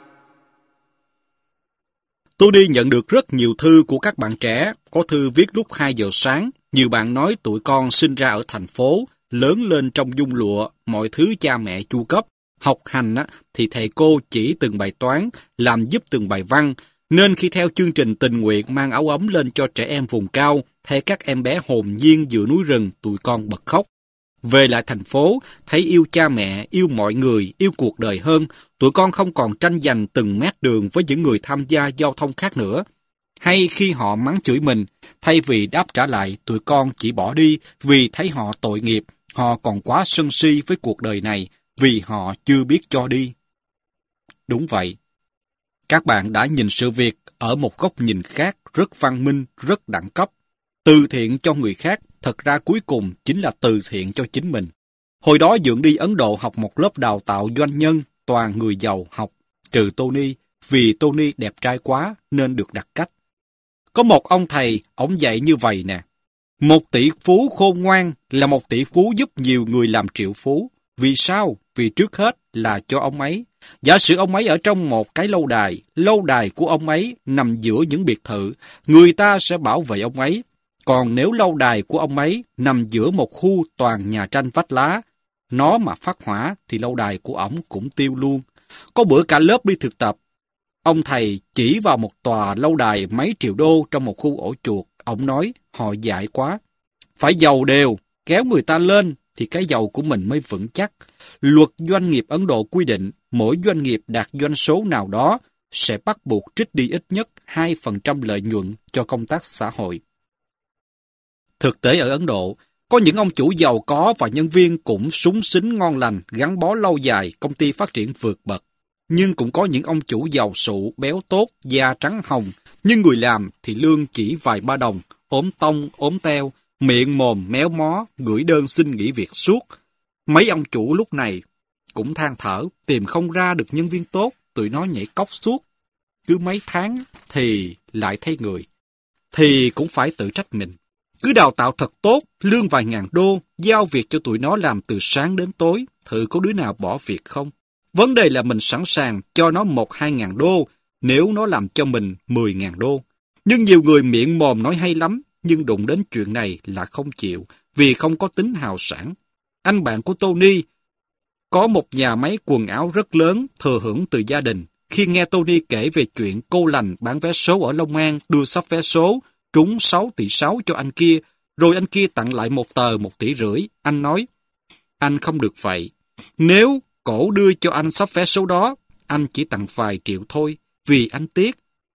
Speaker 1: Tony nhận được rất nhiều thư của các bạn trẻ, có thư viết lúc hai giờ sáng. Nhiều bạn nói tụi con sinh ra ở thành phố, lớn lên trong nhung lụa, mọi thứ cha mẹ chu cấp. Học hành á, thì thầy cô chỉ từng bài toán, làm giúp từng bài văn, nên khi theo chương trình tình nguyện mang áo ấm lên cho trẻ em vùng cao, thấy các em bé hồn nhiên giữa núi rừng, tụi con bật khóc. Về lại thành phố, thấy yêu cha mẹ, yêu mọi người, yêu cuộc đời hơn, tụi con không còn tranh giành từng mét đường với những người tham gia giao thông khác nữa. Hay khi họ mắng chửi mình, thay vì đáp trả lại, tụi con chỉ bỏ đi vì thấy họ tội nghiệp, họ còn quá sân si với cuộc đời này, vì họ chưa biết cho đi. Đúng vậy. Các bạn đã nhìn sự việc ở một góc nhìn khác, rất văn minh, rất đẳng cấp. Từ thiện cho người khác, thật ra cuối cùng chính là từ thiện cho chính mình. Hồi đó Dượng đi Ấn Độ học một lớp đào tạo doanh nhân, toàn người giàu học, trừ Tony, vì Tony đẹp trai quá nên được đặt cách. Có một ông thầy, ông dạy như vậy nè. Một tỷ phú khôn ngoan là một tỷ phú giúp nhiều người làm triệu phú. Vì sao? Vì trước hết là cho ông ấy. Giả sử ông ấy ở trong một cái lâu đài, lâu đài của ông ấy nằm giữa những biệt thự, người ta sẽ bảo vệ ông ấy. Còn nếu lâu đài của ông ấy nằm giữa một khu toàn nhà tranh vách lá, nó mà phát hỏa thì lâu đài của ổng cũng tiêu luôn. Có bữa cả lớp đi thực tập, ông thầy chỉ vào một tòa lâu đài mấy triệu đô trong một khu ổ chuột. Ông nói, họ dại quá. Phải giàu đều, kéo người ta lên thì cái giàu của mình mới vững chắc. Luật doanh nghiệp Ấn Độ quy định mỗi doanh nghiệp đạt doanh số nào đó sẽ bắt buộc trích đi ít nhất hai phần trăm lợi nhuận cho công tác xã hội. Thực tế ở Ấn Độ, có những ông chủ giàu có và nhân viên cũng súng xính ngon lành, gắn bó lâu dài, công ty phát triển vượt bậc. Nhưng cũng có những ông chủ giàu sụ, béo tốt, da trắng hồng, nhưng người làm thì lương chỉ vài ba đồng, ốm tông, ốm teo, miệng mồm méo mó, gửi đơn xin nghỉ việc suốt. Mấy ông chủ lúc này cũng than thở, tìm không ra được nhân viên tốt, tụi nó nhảy cóc suốt. Cứ mấy tháng thì lại thay người. Thì cũng phải tự trách mình. Cứ đào tạo thật tốt, lương vài ngàn đô, giao việc cho tụi nó làm từ sáng đến tối, thử có đứa nào bỏ việc không? Vấn đề là mình sẵn sàng cho nó một hai ngàn đô, nếu nó làm cho mình mười ngàn đô. Nhưng nhiều người miệng mồm nói hay lắm, nhưng đụng đến chuyện này là không chịu, vì không có tính hào sản. Anh bạn của Tony có một nhà máy quần áo rất lớn, thừa hưởng từ gia đình. Khi nghe Tony kể về chuyện cô lành bán vé số ở Long An, đưa sắp vé số, trúng sáu tỷ sáu cho anh kia, rồi anh kia tặng lại một tờ một tỷ rưỡi. Anh nói, anh không được vậy. Nếu cổ đưa cho anh sắp vé số đó, anh chỉ tặng vài triệu thôi, vì anh tiếc.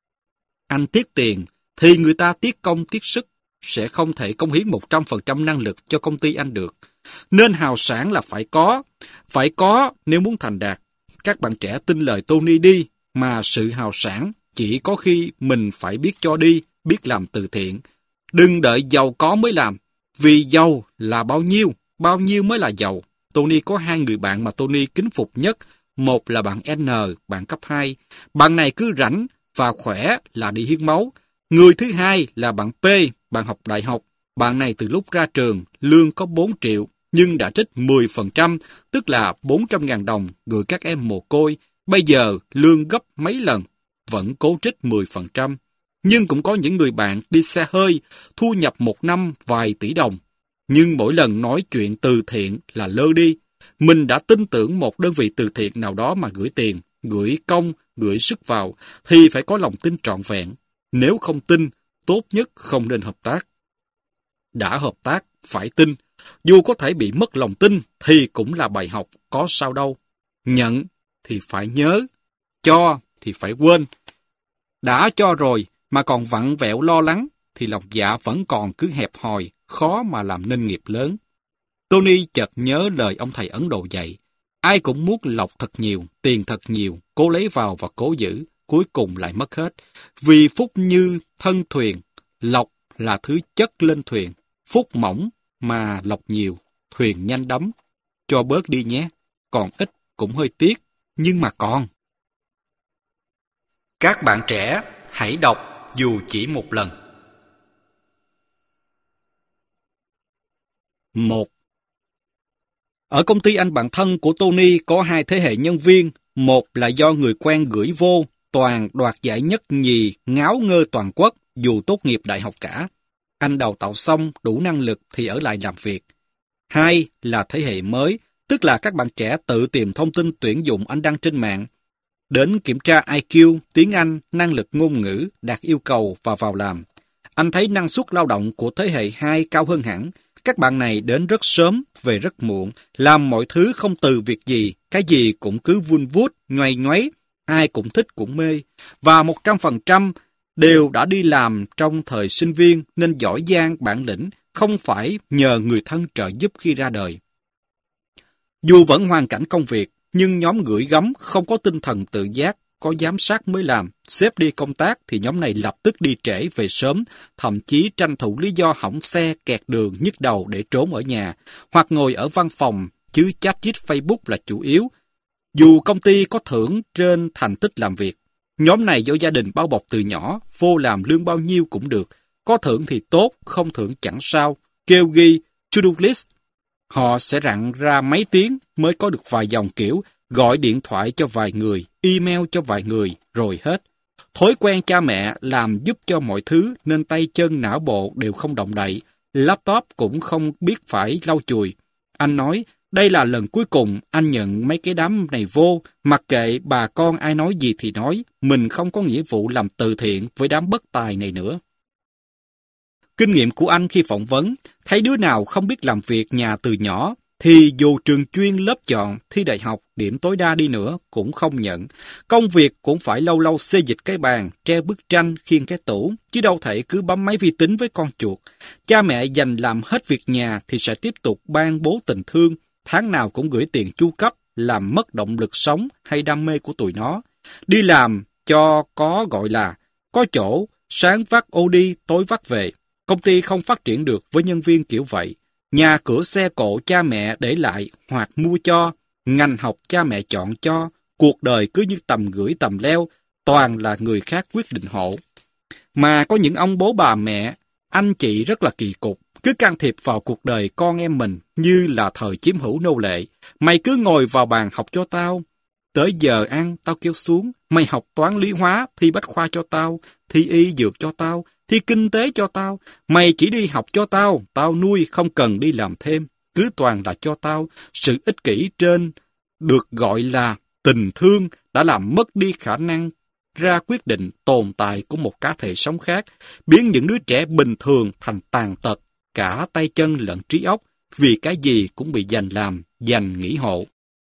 Speaker 1: Anh tiếc tiền, thì người ta tiếc công tiếc sức, sẽ không thể cống hiến một trăm phần trăm năng lực cho công ty anh được. Nên hào sản là phải có, phải có nếu muốn thành đạt. Các bạn trẻ tin lời Tony đi, mà sự hào sản chỉ có khi mình phải biết cho đi, biết làm từ thiện. Đừng đợi giàu có mới làm, vì giàu là bao nhiêu, bao nhiêu mới là giàu. Tony có hai người bạn mà Tony kính phục nhất, một là bạn N, bạn cấp hai. Bạn này cứ rảnh và khỏe là đi hiến máu. Người thứ hai là bạn P, bạn học đại học. Bạn này từ lúc ra trường, lương có bốn triệu, nhưng đã trích mười phần trăm, tức là bốn trăm ngàn đồng gửi các em mồ côi. Bây giờ lương gấp mấy lần, vẫn cố trích mười phần trăm. Nhưng cũng có những người bạn đi xe hơi, thu nhập một năm vài tỷ đồng. Nhưng mỗi lần nói chuyện từ thiện là lơ đi. Mình đã tin tưởng một đơn vị từ thiện nào đó mà gửi tiền, gửi công, gửi sức vào, thì phải có lòng tin trọn vẹn. Nếu không tin, tốt nhất không nên hợp tác. Đã hợp tác, phải tin. Dù có thể bị mất lòng tin, thì cũng là bài học, có sao đâu. Nhận thì phải nhớ, cho thì phải quên. Đã cho rồi, mà còn vặn vẹo lo lắng, thì lòng dạ vẫn còn cứ hẹp hòi, khó mà làm nên nghiệp lớn. Tony chợt nhớ lời ông thầy Ấn Độ dạy. Ai cũng muốn lộc thật nhiều, tiền thật nhiều, cố lấy vào và cố giữ, cuối cùng lại mất hết. Vì phúc như thân thuyền, lộc là thứ chất lên thuyền. Phúc mỏng mà lộc nhiều, thuyền nhanh đắm. Cho bớt đi nhé, còn ít cũng hơi tiếc, nhưng mà còn. Các bạn trẻ, hãy đọc dù chỉ một lần. Một. Ở công ty anh bạn thân của Tony có hai thế hệ nhân viên. Một là do người quen gửi vô, toàn đoạt giải nhất nhì, ngáo ngơ toàn quốc, dù tốt nghiệp đại học cả. Anh đào tạo xong, đủ năng lực thì ở lại làm việc. Hai là thế hệ mới, tức là các bạn trẻ tự tìm thông tin tuyển dụng anh đăng trên mạng. Đến kiểm tra I Q, tiếng Anh, năng lực ngôn ngữ, đạt yêu cầu và vào làm. Anh thấy năng suất lao động của thế hệ hai cao hơn hẳn, Các bạn này đến rất sớm, về rất muộn, làm mọi thứ không từ việc gì, cái gì cũng cứ vun vút, nhoay nhoáy, ai cũng thích cũng mê. Và một trăm phần trăm đều đã đi làm trong thời sinh viên nên giỏi giang bản lĩnh, không phải nhờ người thân trợ giúp khi ra đời. Dù vẫn hoàn cảnh công việc, nhưng nhóm gửi gắm không có tinh thần tự giác, có giám sát mới làm. Sếp đi công tác thì nhóm này lập tức đi trễ về sớm, thậm chí tranh thủ lý do hỏng xe, kẹt đường, nhức đầu để trốn ở nhà, hoặc ngồi ở văn phòng, chứ chat chít Facebook là chủ yếu. Dù công ty có thưởng trên thành tích làm việc, nhóm này do gia đình bao bọc từ nhỏ, vô làm lương bao nhiêu cũng được. Có thưởng thì tốt, không thưởng chẳng sao. Kêu ghi to-do list. Họ sẽ rặn ra mấy tiếng mới có được vài dòng kiểu gọi điện thoại cho vài người, email cho vài người, rồi hết. Thói quen cha mẹ làm giúp cho mọi thứ nên tay chân não bộ đều không động đậy. Laptop cũng không biết phải lau chùi. Anh nói, đây là lần cuối cùng anh nhận mấy cái đám này vô, mặc kệ bà con ai nói gì thì nói, mình không có nghĩa vụ làm từ thiện với đám bất tài này nữa. Kinh nghiệm của anh khi phỏng vấn, thấy đứa nào không biết làm việc nhà từ nhỏ, thì dù trường chuyên lớp chọn, thi đại học, điểm tối đa đi nữa cũng không nhận. Công việc cũng phải lâu lâu xê dịch cái bàn, treo bức tranh, khiêng cái tủ, chứ đâu thể cứ bấm máy vi tính với con chuột. Cha mẹ dành làm hết việc nhà thì sẽ tiếp tục ban bố tình thương, tháng nào cũng gửi tiền chu cấp, làm mất động lực sống hay đam mê của tụi nó. Đi làm cho có gọi là, có chỗ, sáng vắt ô đi, tối vắt về. Công ty không phát triển được với nhân viên kiểu vậy. Nhà cửa xe cộ cha mẹ để lại hoặc mua cho, ngành học cha mẹ chọn cho, cuộc đời cứ như tầm gửi tầm leo, toàn là người khác quyết định hộ. Mà có những ông bố bà mẹ, anh chị rất là kỳ cục, cứ can thiệp vào cuộc đời con em mình như là thời chiếm hữu nô lệ. Mày cứ ngồi vào bàn học cho tao. Tới giờ ăn, tao kêu xuống, mày học toán lý hóa, thi bách khoa cho tao, thi y dược cho tao, thi kinh tế cho tao. Mày chỉ đi học cho tao, tao nuôi không cần đi làm thêm. Cứ toàn là cho tao. Sự ích kỷ trên được gọi là tình thương đã làm mất đi khả năng ra quyết định tồn tại của một cá thể sống khác, biến những đứa trẻ bình thường thành tàn tật, cả tay chân lẫn trí óc, vì cái gì cũng bị dành làm, dành nghỉ hộ.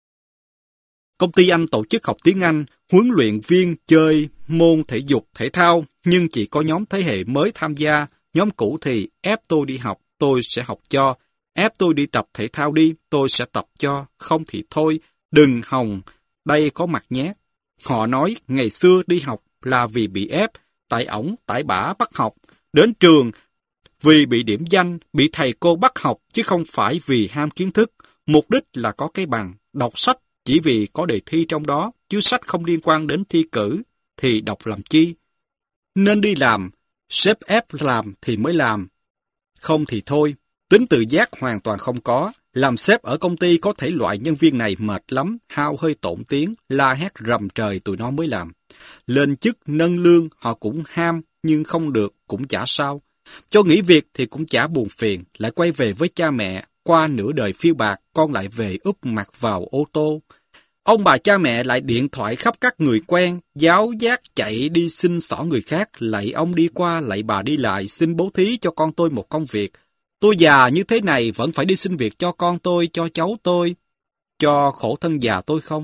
Speaker 1: Công ty anh tổ chức học tiếng Anh, huấn luyện viên chơi môn thể dục, thể thao, nhưng chỉ có nhóm thế hệ mới tham gia. Nhóm cũ thì ép tôi đi học, tôi sẽ học cho. Ép tôi đi tập thể thao đi, tôi sẽ tập cho. Không thì thôi, đừng hòng, đây có mặt nhé. Họ nói ngày xưa đi học là vì bị ép, tại ổng, tại bả bắt học. Đến trường vì bị điểm danh, bị thầy cô bắt học, chứ không phải vì ham kiến thức. Mục đích là có cái bằng, đọc sách chỉ vì có đề thi trong đó, chứ sách không liên quan đến thi cử, thì đọc làm chi. Nên đi làm, sếp ép làm thì mới làm. Không thì thôi, tính tự giác hoàn toàn không có. Làm sếp ở công ty có thể loại nhân viên này mệt lắm, hao hơi tổn tiếng, la hét rầm trời tụi nó mới làm. Lên chức nâng lương họ cũng ham, nhưng không được cũng chả sao. Cho nghỉ việc thì cũng chả buồn phiền, lại quay về với cha mẹ. Qua nửa đời phiêu bạc, con lại về úp mặt vào ô tô. Ông bà cha mẹ lại điện thoại khắp các người quen, giáo giác chạy đi xin xỏ người khác, lạy ông đi qua, lạy bà đi lại, xin bố thí cho con tôi một công việc. Tôi già như thế này vẫn phải đi xin việc cho con tôi, cho cháu tôi, cho khổ thân già tôi không?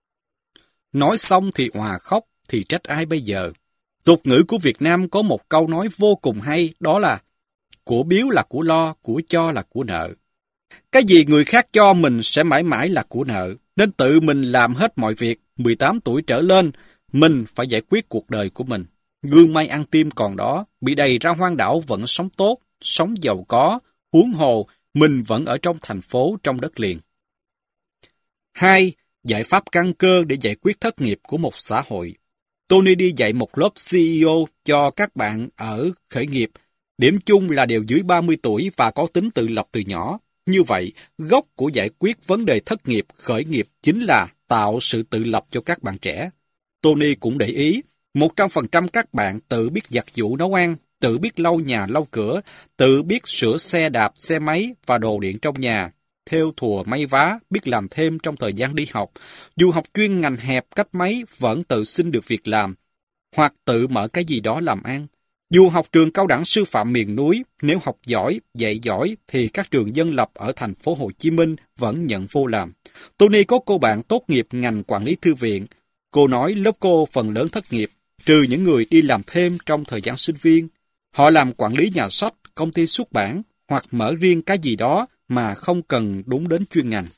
Speaker 1: Nói xong thì òa khóc, thì trách ai bây giờ? Tục ngữ của Việt Nam có một câu nói vô cùng hay, đó là của biếu là của lo, của cho là của nợ. Cái gì người khác cho mình sẽ mãi mãi là của nợ, nên tự mình làm hết mọi việc. Mười tám tuổi trở lên, mình phải giải quyết cuộc đời của mình. Gương may ăn tim còn đó, bị đầy ra hoang đảo vẫn sống tốt, sống giàu có, huống hồ, mình vẫn ở trong thành phố, trong đất liền. Hai. Giải pháp căn cơ để giải quyết thất nghiệp của một xã hội. Tony đi dạy một lớp xê e ô cho các bạn ở khởi nghiệp. Điểm chung là đều dưới ba mươi tuổi và có tính tự lập từ nhỏ. Như vậy, gốc của giải quyết vấn đề thất nghiệp, khởi nghiệp chính là tạo sự tự lập cho các bạn trẻ. Tony cũng để ý, một trăm phần trăm các bạn tự biết giặt giũ nấu ăn, tự biết lau nhà lau cửa, tự biết sửa xe đạp, xe máy và đồ điện trong nhà, thêu thùa may vá, biết làm thêm trong thời gian đi học. Dù học chuyên ngành hẹp cách mấy vẫn tự xin được việc làm, hoặc tự mở cái gì đó làm ăn. Dù học trường cao đẳng sư phạm miền núi, nếu học giỏi, dạy giỏi thì các trường dân lập ở thành phố Hồ Chí Minh vẫn nhận vô làm. Tony có cô bạn tốt nghiệp ngành quản lý thư viện. Cô nói lớp cô phần lớn thất nghiệp, trừ những người đi làm thêm trong thời gian sinh viên. Họ làm quản lý nhà sách, công ty xuất bản hoặc mở riêng cái gì đó mà không cần đúng đến chuyên ngành.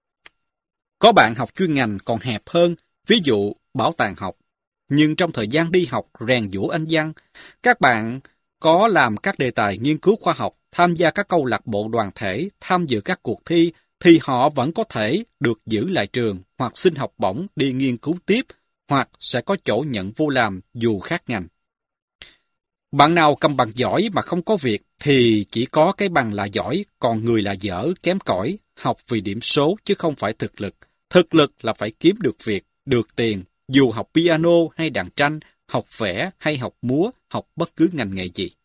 Speaker 1: Có bạn học chuyên ngành còn hẹp hơn, ví dụ bảo tàng học. Nhưng trong thời gian đi học rèn giũa anh văn, các bạn có làm các đề tài nghiên cứu khoa học, tham gia các câu lạc bộ đoàn thể, tham dự các cuộc thi, thì họ vẫn có thể được giữ lại trường hoặc xin học bổng đi nghiên cứu tiếp, hoặc sẽ có chỗ nhận vô làm dù khác ngành. Bạn nào cầm bằng giỏi mà không có việc thì chỉ có cái bằng là giỏi, còn người là dở, kém cỏi, học vì điểm số chứ không phải thực lực. Thực lực là phải kiếm được việc, được tiền, dù học piano hay đàn tranh, học vẽ hay học múa, học bất cứ ngành nghề gì.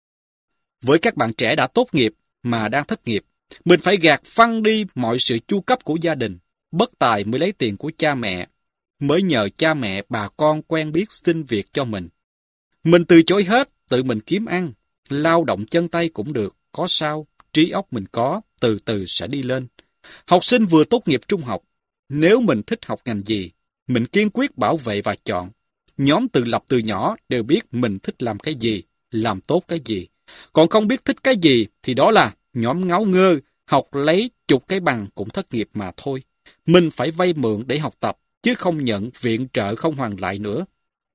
Speaker 1: Với các bạn trẻ đã tốt nghiệp mà đang thất nghiệp, mình phải gạt phăng đi mọi sự chu cấp của gia đình, bất tài mới lấy tiền của cha mẹ, mới nhờ cha mẹ bà con quen biết xin việc cho mình. Mình từ chối hết, tự mình kiếm ăn, lao động chân tay cũng được, có sao, trí óc mình có, từ từ sẽ đi lên. Học sinh vừa tốt nghiệp trung học, nếu mình thích học ngành gì, mình kiên quyết bảo vệ và chọn. Nhóm tự lập từ nhỏ đều biết mình thích làm cái gì, làm tốt cái gì. Còn không biết thích cái gì thì đó là nhóm ngáo ngơ, học lấy chục cái bằng cũng thất nghiệp mà thôi. Mình phải vay mượn để học tập, chứ không nhận viện trợ không hoàn lại nữa.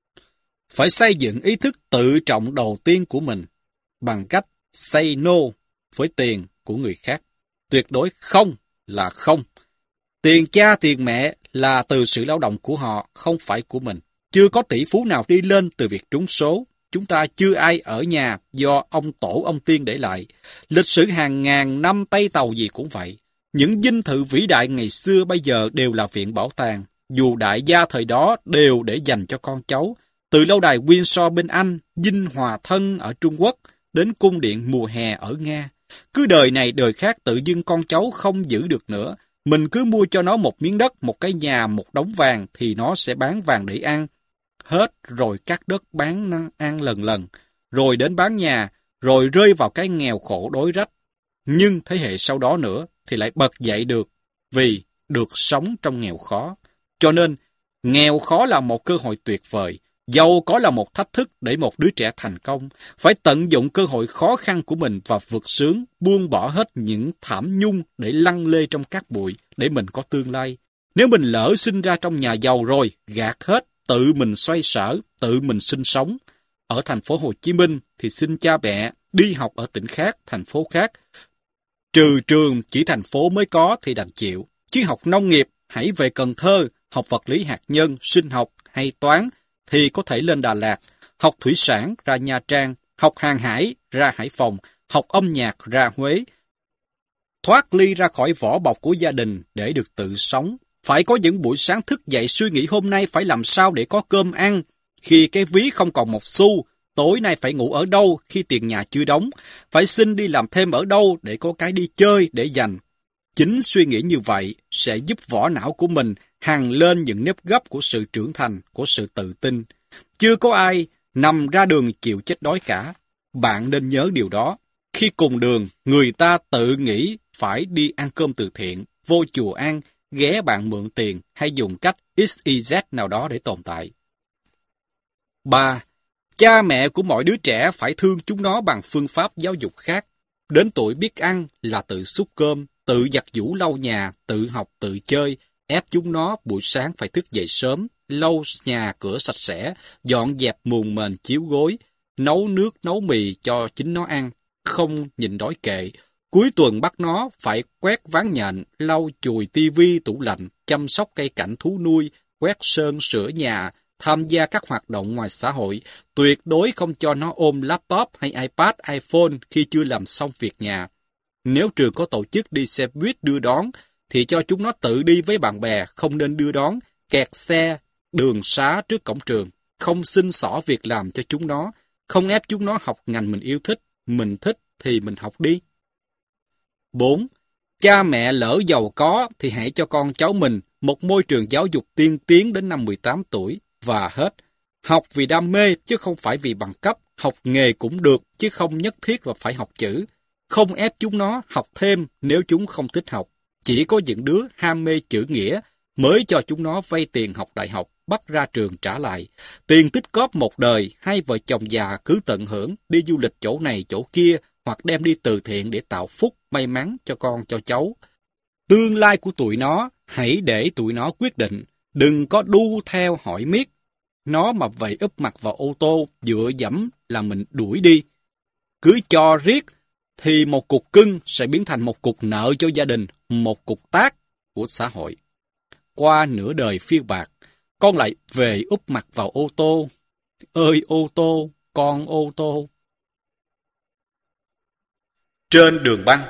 Speaker 1: Phải xây dựng ý thức tự trọng đầu tiên của mình, bằng cách say no với tiền của người khác. Tuyệt đối không là không. Tiền cha tiền mẹ là từ sự lao động của họ, không phải của mình. Chưa có tỷ phú nào đi lên từ việc trúng số. Chúng ta chưa ai ở nhà do ông tổ ông tiên để lại. Lịch sử hàng ngàn năm Tây Tàu gì cũng vậy. Những dinh thự vĩ đại ngày xưa bây giờ đều là viện bảo tàng. Dù đại gia thời đó đều để dành cho con cháu. Từ lâu đài Windsor bên Anh, dinh Hòa Thân ở Trung Quốc, đến cung điện mùa hè ở Nga. Cứ đời này đời khác tự dưng con cháu không giữ được nữa. Mình cứ mua cho nó một miếng đất, một cái nhà, một đống vàng thì nó sẽ bán vàng để ăn. Hết rồi cắt đất bán ăn lần lần, rồi đến bán nhà, rồi rơi vào cái nghèo khổ đói rách. Nhưng thế hệ sau đó nữa thì lại bật dậy được, vì được sống trong nghèo khó. Cho nên, nghèo khó là một cơ hội tuyệt vời, giàu có là một thách thức để một đứa trẻ thành công. Phải tận dụng cơ hội khó khăn của mình và vượt sướng, buông bỏ hết những thảm nhung để lăn lê trong cát bụi, để mình có tương lai. Nếu mình lỡ sinh ra trong nhà giàu rồi, gạt hết, tự mình xoay sở, tự mình sinh sống. Ở thành phố Hồ Chí Minh thì xin cha mẹ đi học ở tỉnh khác, thành phố khác. Trừ trường chỉ thành phố mới có thì đành chịu. Chứ học nông nghiệp, hãy về Cần Thơ, học vật lý hạt nhân, sinh học hay toán thì có thể lên Đà Lạt. Học thủy sản ra Nha Trang, học hàng hải ra Hải Phòng, học âm nhạc ra Huế. Thoát ly ra khỏi vỏ bọc của gia đình để được tự sống. Phải có những buổi sáng thức dậy suy nghĩ hôm nay phải làm sao để có cơm ăn. Khi cái ví không còn một xu, tối nay phải ngủ ở đâu khi tiền nhà chưa đóng. Phải xin đi làm thêm ở đâu để có cái đi chơi để dành. Chính suy nghĩ như vậy sẽ giúp vỏ não của mình hằn lên những nếp gấp của sự trưởng thành, của sự tự tin. Chưa có ai nằm ra đường chịu chết đói cả. Bạn nên nhớ điều đó. Khi cùng đường, người ta tự nghĩ phải đi ăn cơm từ thiện, vô chùa ăn, ghé bạn mượn tiền hay dùng cách ích zét nào đó để tồn tại. ba. Cha mẹ của mọi đứa trẻ phải thương chúng nó bằng phương pháp giáo dục khác. Đến tuổi biết ăn là tự xúc cơm, tự giặt giũ lau nhà, tự học tự chơi, ép chúng nó buổi sáng phải thức dậy sớm, lau nhà cửa sạch sẽ, dọn dẹp mùng mền chiếu gối, nấu nước nấu mì cho chính nó ăn, không nhịn đói kệ. Cuối tuần bắt nó phải quét ván nhện, lau chùi tivi tủ lạnh, chăm sóc cây cảnh thú nuôi, quét sơn sửa nhà, tham gia các hoạt động ngoài xã hội. Tuyệt đối không cho nó ôm laptop hay iPad, iPhone khi chưa làm xong việc nhà. Nếu trường có tổ chức đi xe buýt đưa đón, thì cho chúng nó tự đi với bạn bè, không nên đưa đón, kẹt xe, đường xá trước cổng trường. Không xin xỏ việc làm cho chúng nó, không ép chúng nó học ngành mình yêu thích, mình thích thì mình học đi. bốn. Cha mẹ lỡ giàu có thì hãy cho con cháu mình một môi trường giáo dục tiên tiến đến năm mười tám tuổi và hết. Học vì đam mê chứ không phải vì bằng cấp, học nghề cũng được chứ không nhất thiết là phải học chữ. Không ép chúng nó học thêm nếu chúng không thích học. Chỉ có những đứa ham mê chữ nghĩa mới cho chúng nó vay tiền học đại học, bắt ra trường trả lại. Tiền tích cóp một đời, hai vợ chồng già cứ tận hưởng, đi du lịch chỗ này chỗ kia, hoặc đem đi từ thiện để tạo phúc, may mắn cho con cho cháu. Tương lai của tụi nó, hãy để tụi nó quyết định, đừng có đu theo hỏi miết. Nó mà vậy úp mặt vào ô tô, dựa dẫm là mình đuổi đi. Cứ cho riết, thì một cục cưng sẽ biến thành một cục nợ cho gia đình, một cục tác của xã hội. Qua nửa đời phiêu bạc, con lại về úp mặt vào ô tô. Ơi ô tô, con ô tô. Trên đường băng,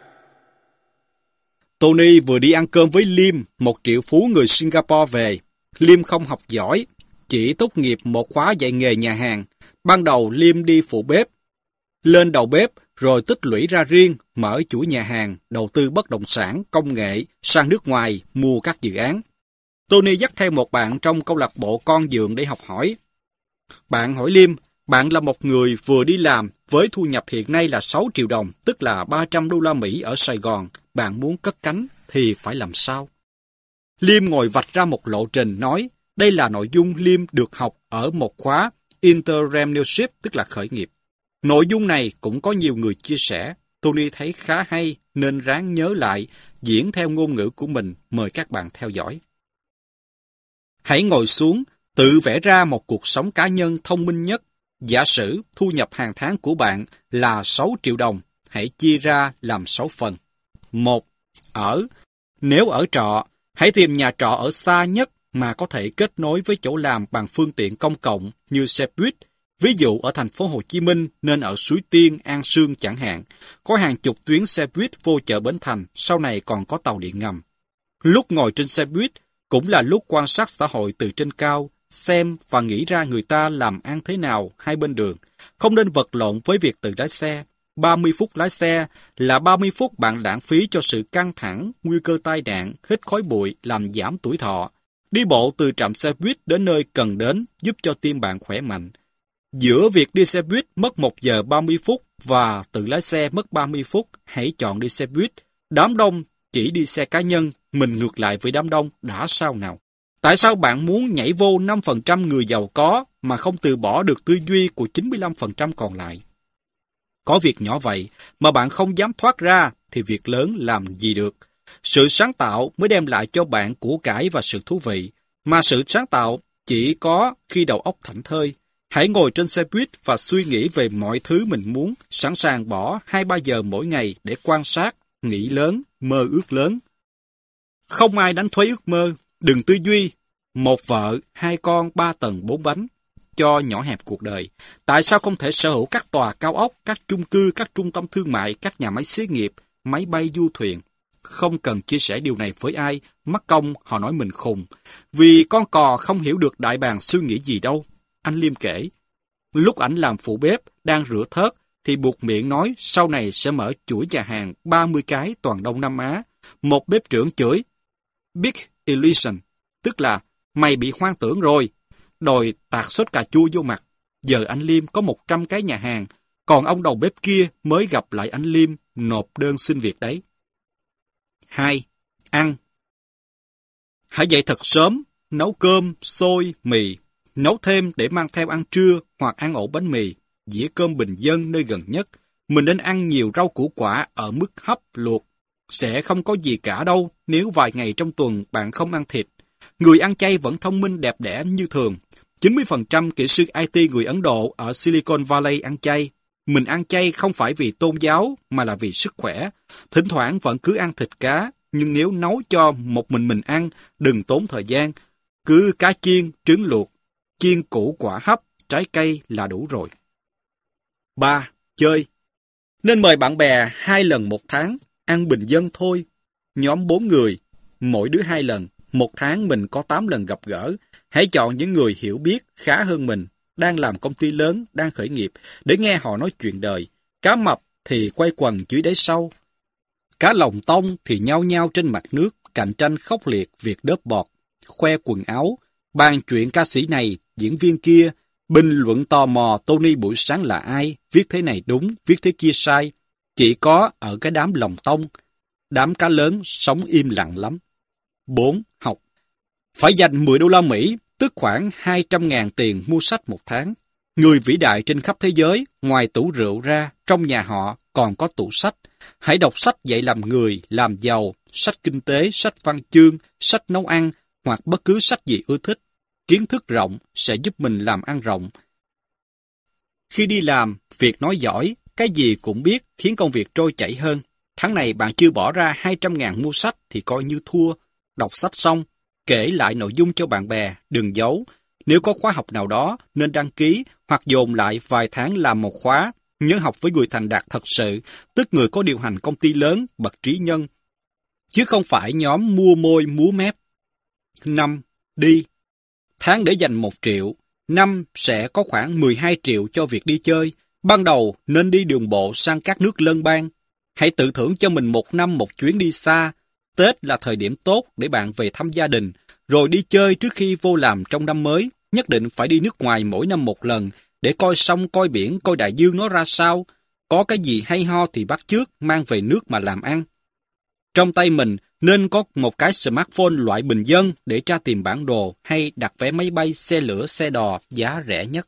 Speaker 1: Tony vừa đi ăn cơm với Liam, một triệu phú người Singapore về. Liam không học giỏi, chỉ tốt nghiệp một khóa dạy nghề nhà hàng. Ban đầu Liam đi phụ bếp, lên đầu bếp, rồi tích lũy ra riêng, mở chuỗi nhà hàng, đầu tư bất động sản, công nghệ, sang nước ngoài, mua các dự án. Tony dắt theo một bạn trong câu lạc bộ con dượng để học hỏi. Bạn hỏi Liam, bạn là một người vừa đi làm, với thu nhập hiện nay là sáu triệu đồng, tức là ba trăm đô la Mỹ ở Sài Gòn, bạn muốn cất cánh thì phải làm sao? Liam ngồi vạch ra một lộ trình, nói, đây là nội dung Liam được học ở một khóa Entrepreneurship, tức là khởi nghiệp. Nội dung này cũng có nhiều người chia sẻ. Tony thấy khá hay nên ráng nhớ lại, diễn theo ngôn ngữ của mình, mời các bạn theo dõi. Hãy ngồi xuống, tự vẽ ra một cuộc sống cá nhân thông minh nhất. Giả sử thu nhập hàng tháng của bạn là sáu triệu đồng, hãy chia ra làm sáu phần. một. Ở. Nếu ở trọ, hãy tìm nhà trọ ở xa nhất mà có thể kết nối với chỗ làm bằng phương tiện công cộng như xe buýt. Ví dụ ở thành phố Hồ Chí Minh nên ở Suối Tiên, An Sương chẳng hạn. Có hàng chục tuyến xe buýt vô chợ Bến Thành, sau này còn có tàu điện ngầm. Lúc ngồi trên xe buýt cũng là lúc quan sát xã hội từ trên cao, xem và nghĩ ra người ta làm ăn thế nào hai bên đường. Không nên vật lộn với việc tự lái xe. ba mươi phút lái xe là ba mươi phút bạn lãng phí cho sự căng thẳng, nguy cơ tai nạn, hít khói bụi, làm giảm tuổi thọ. Đi bộ từ trạm xe buýt đến nơi cần đến giúp cho tim bạn khỏe mạnh. Giữa việc đi xe buýt mất một giờ ba mươi phút và tự lái xe mất ba mươi phút, hãy chọn đi xe buýt. Đám đông chỉ đi xe cá nhân, mình ngược lại với đám đông đã sao nào? Tại sao bạn muốn nhảy vô năm phần trăm người giàu có mà không từ bỏ được tư duy của chín mươi lăm phần trăm còn lại? Có việc nhỏ vậy mà bạn không dám thoát ra thì việc lớn làm gì được? Sự sáng tạo mới đem lại cho bạn của cải và sự thú vị, mà sự sáng tạo chỉ có khi đầu óc thảnh thơi. Hãy ngồi trên xe buýt và suy nghĩ về mọi thứ mình muốn, sẵn sàng bỏ hai ba giờ mỗi ngày để quan sát, nghĩ lớn, mơ ước lớn. Không ai đánh thuế ước mơ, đừng tư duy. Một vợ, hai con, ba tầng, bốn bánh. Cho nhỏ hẹp cuộc đời. Tại sao không thể sở hữu các tòa cao ốc, các chung cư, các trung tâm thương mại, các nhà máy xí nghiệp, máy bay du thuyền? Không cần chia sẻ điều này với ai, mắc công họ nói mình khùng. Vì con cò không hiểu được đại bàng suy nghĩ gì đâu. Anh Liêm kể, lúc ảnh làm phụ bếp, đang rửa thớt, thì buộc miệng nói sau này sẽ mở chuỗi nhà hàng ba mươi cái toàn Đông Nam Á. Một bếp trưởng chửi, Big Illusion, tức là mày bị hoang tưởng rồi, đòi tạt sốt cà chua vô mặt. Giờ anh Liêm có một trăm cái nhà hàng, còn ông đầu bếp kia mới gặp lại anh Liêm nộp đơn xin việc đấy. hai. Ăn. Hãy dậy thật sớm, nấu cơm, xôi, mì, nấu thêm để mang theo ăn trưa hoặc ăn ổ bánh mì, dĩa cơm bình dân nơi gần nhất. Mình nên ăn nhiều rau củ quả ở mức hấp, luộc. Sẽ không có gì cả đâu nếu vài ngày trong tuần bạn không ăn thịt. Người ăn chay vẫn thông minh đẹp đẽ như thường. chín mươi phần trăm kỹ sư i tê người Ấn Độ ở Silicon Valley ăn chay. Mình ăn chay không phải vì tôn giáo mà là vì sức khỏe. Thỉnh thoảng vẫn cứ ăn thịt cá, nhưng nếu nấu cho một mình mình ăn, đừng tốn thời gian. Cứ cá chiên, trứng luộc, chiên củ quả hấp, trái cây là đủ rồi. ba. Chơi. Nên mời bạn bè hai lần một tháng, ăn bình dân thôi. Nhóm bốn người, mỗi đứa hai lần. Một tháng mình có tám lần gặp gỡ. Hãy chọn những người hiểu biết, khá hơn mình, đang làm công ty lớn, đang khởi nghiệp, để nghe họ nói chuyện đời. Cá mập thì quay quần dưới đáy sâu. Cá lồng tông thì nhao nhao trên mặt nước, cạnh tranh khốc liệt việc đớp bọt, khoe quần áo, bàn chuyện ca sĩ này, diễn viên kia, Bình luận tò mò Tony buổi sáng là ai, viết thế này đúng, viết thế kia sai. Chỉ có ở cái đám lòng tông, đám cá lớn sống im lặng lắm. bốn. Học. Phải dành mười đô la Mỹ, tức khoảng hai trăm ngàn tiền mua sách một tháng. Người vĩ đại trên khắp thế giới, ngoài tủ rượu ra, trong nhà họ còn có tủ sách. Hãy đọc sách dạy làm người, làm giàu, sách kinh tế, sách văn chương, sách nấu ăn, hoặc bất cứ sách gì ưa thích. Kiến thức rộng sẽ giúp mình làm ăn rộng. Khi đi làm, việc nói giỏi, cái gì cũng biết khiến công việc trôi chảy hơn. Tháng này bạn chưa bỏ ra hai trăm ngàn mua sách thì coi như thua. Đọc sách xong, kể lại nội dung cho bạn bè, đừng giấu. Nếu có khóa học nào đó, nên đăng ký hoặc dồn lại vài tháng làm một khóa. Nhớ học với người thành đạt thật sự, tức người có điều hành công ty lớn, bậc trí nhân, chứ không phải nhóm mua môi múa mép. năm. Đi. Tháng để dành một triệu, năm sẽ có khoảng mười hai triệu cho việc đi chơi. Ban đầu nên đi đường bộ sang các nước lân bang. Hãy tự thưởng cho mình một năm một chuyến đi xa. Tết là thời điểm tốt để bạn về thăm gia đình, rồi đi chơi trước khi vô làm trong năm mới. Nhất định phải đi nước ngoài mỗi năm một lần, để coi sông, coi biển, coi đại dương nó ra sao. Có cái gì hay ho thì bắt chước, mang về nước mà làm ăn. Trong tay mình nên có một cái smartphone loại bình dân để tra tìm bản đồ hay đặt vé máy bay, xe lửa, xe đò giá rẻ nhất.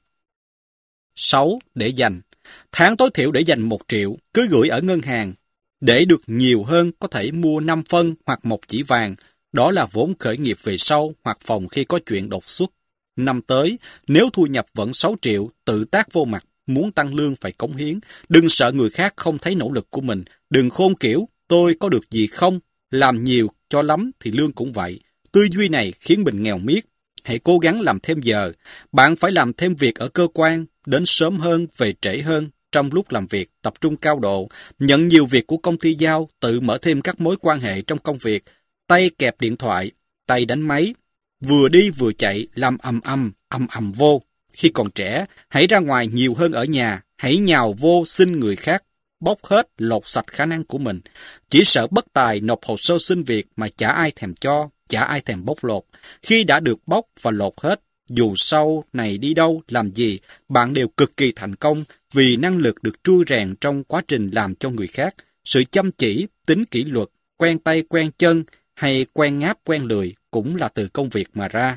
Speaker 1: sáu. Để dành. Tháng tối thiểu để dành một triệu, cứ gửi ở ngân hàng. Để được nhiều hơn có thể mua năm phân hoặc một chỉ vàng. Đó là vốn khởi nghiệp về sau hoặc phòng khi có chuyện đột xuất. Năm tới, nếu thu nhập vẫn sáu triệu, tự tác vô mặt, muốn tăng lương phải cống hiến. Đừng sợ người khác không thấy nỗ lực của mình. Đừng khôn kiểu, tôi có được gì không? Làm nhiều cho lắm thì lương cũng vậy. Tư duy này khiến mình nghèo miết. Hãy cố gắng làm thêm giờ. Bạn phải làm thêm việc ở cơ quan, đến sớm hơn, về trễ hơn. Trong lúc làm việc, tập trung cao độ, nhận nhiều việc của công ty giao, tự mở thêm các mối quan hệ trong công việc, tay kẹp điện thoại, tay đánh máy, vừa đi vừa chạy, làm ầm ầm, ầm ầm vô. Khi còn trẻ, hãy ra ngoài nhiều hơn ở nhà, hãy nhào vô xin người khác, bóc hết, lột sạch khả năng của mình. Chỉ sợ bất tài nộp hồ sơ xin việc mà chả ai thèm cho, chả ai thèm bóc lột. Khi đã được bóc và lột hết, dù sau này đi đâu, làm gì, bạn đều cực kỳ thành công vì năng lực được trui rèn trong quá trình làm cho người khác. Sự chăm chỉ, tính kỷ luật, quen tay quen chân hay quen ngáp quen lười cũng là từ công việc mà ra.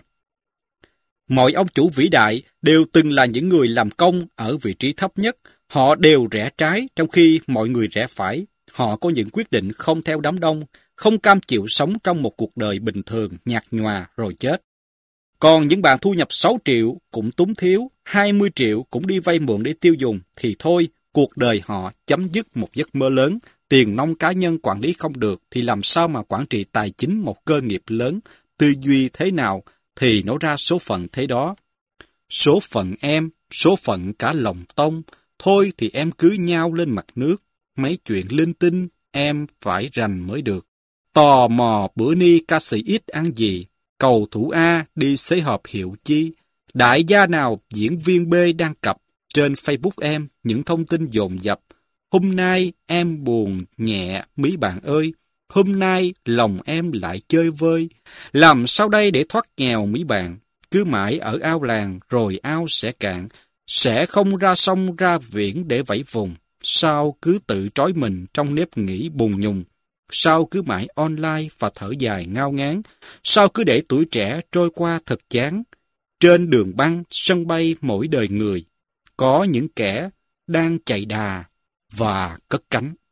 Speaker 1: Mọi ông chủ vĩ đại đều từng là những người làm công ở vị trí thấp nhất. Họ đều rẽ trái trong khi mọi người rẽ phải. Họ có những quyết định không theo đám đông, không cam chịu sống trong một cuộc đời bình thường, nhạt nhòa rồi chết. Còn những bạn thu nhập sáu triệu cũng túng thiếu, hai mươi triệu cũng đi vay mượn để tiêu dùng, thì thôi, cuộc đời họ chấm dứt một giấc mơ lớn. Tiền nong cá nhân quản lý không được, thì làm sao mà quản trị tài chính một cơ nghiệp lớn? Tư duy thế nào, thì nó ra số phận thế đó. Số phận em, số phận cả lòng tông, thôi thì em cứ nhao lên mặt nước. Mấy chuyện linh tinh, em phải rành mới được. Tò mò bữa ni ca sĩ ít ăn gì, cầu thủ A đi xế họp hiệu chi, đại gia nào diễn viên B đang cập, trên Facebook em những thông tin dồn dập. Hôm nay em buồn nhẹ mấy bạn ơi, hôm nay lòng em lại chơi vơi. Làm sao đây để thoát nghèo mấy bạn, cứ mãi ở ao làng rồi ao sẽ cạn, sẽ không ra sông ra biển để vẫy vùng. Sao cứ tự trói mình trong nếp nghĩ bùng nhùng? Sao cứ mãi online và thở dài ngao ngán? Sao cứ để tuổi trẻ trôi qua thật chán? Trên đường băng, sân bay mỗi đời người, có những kẻ đang chạy đà và cất cánh.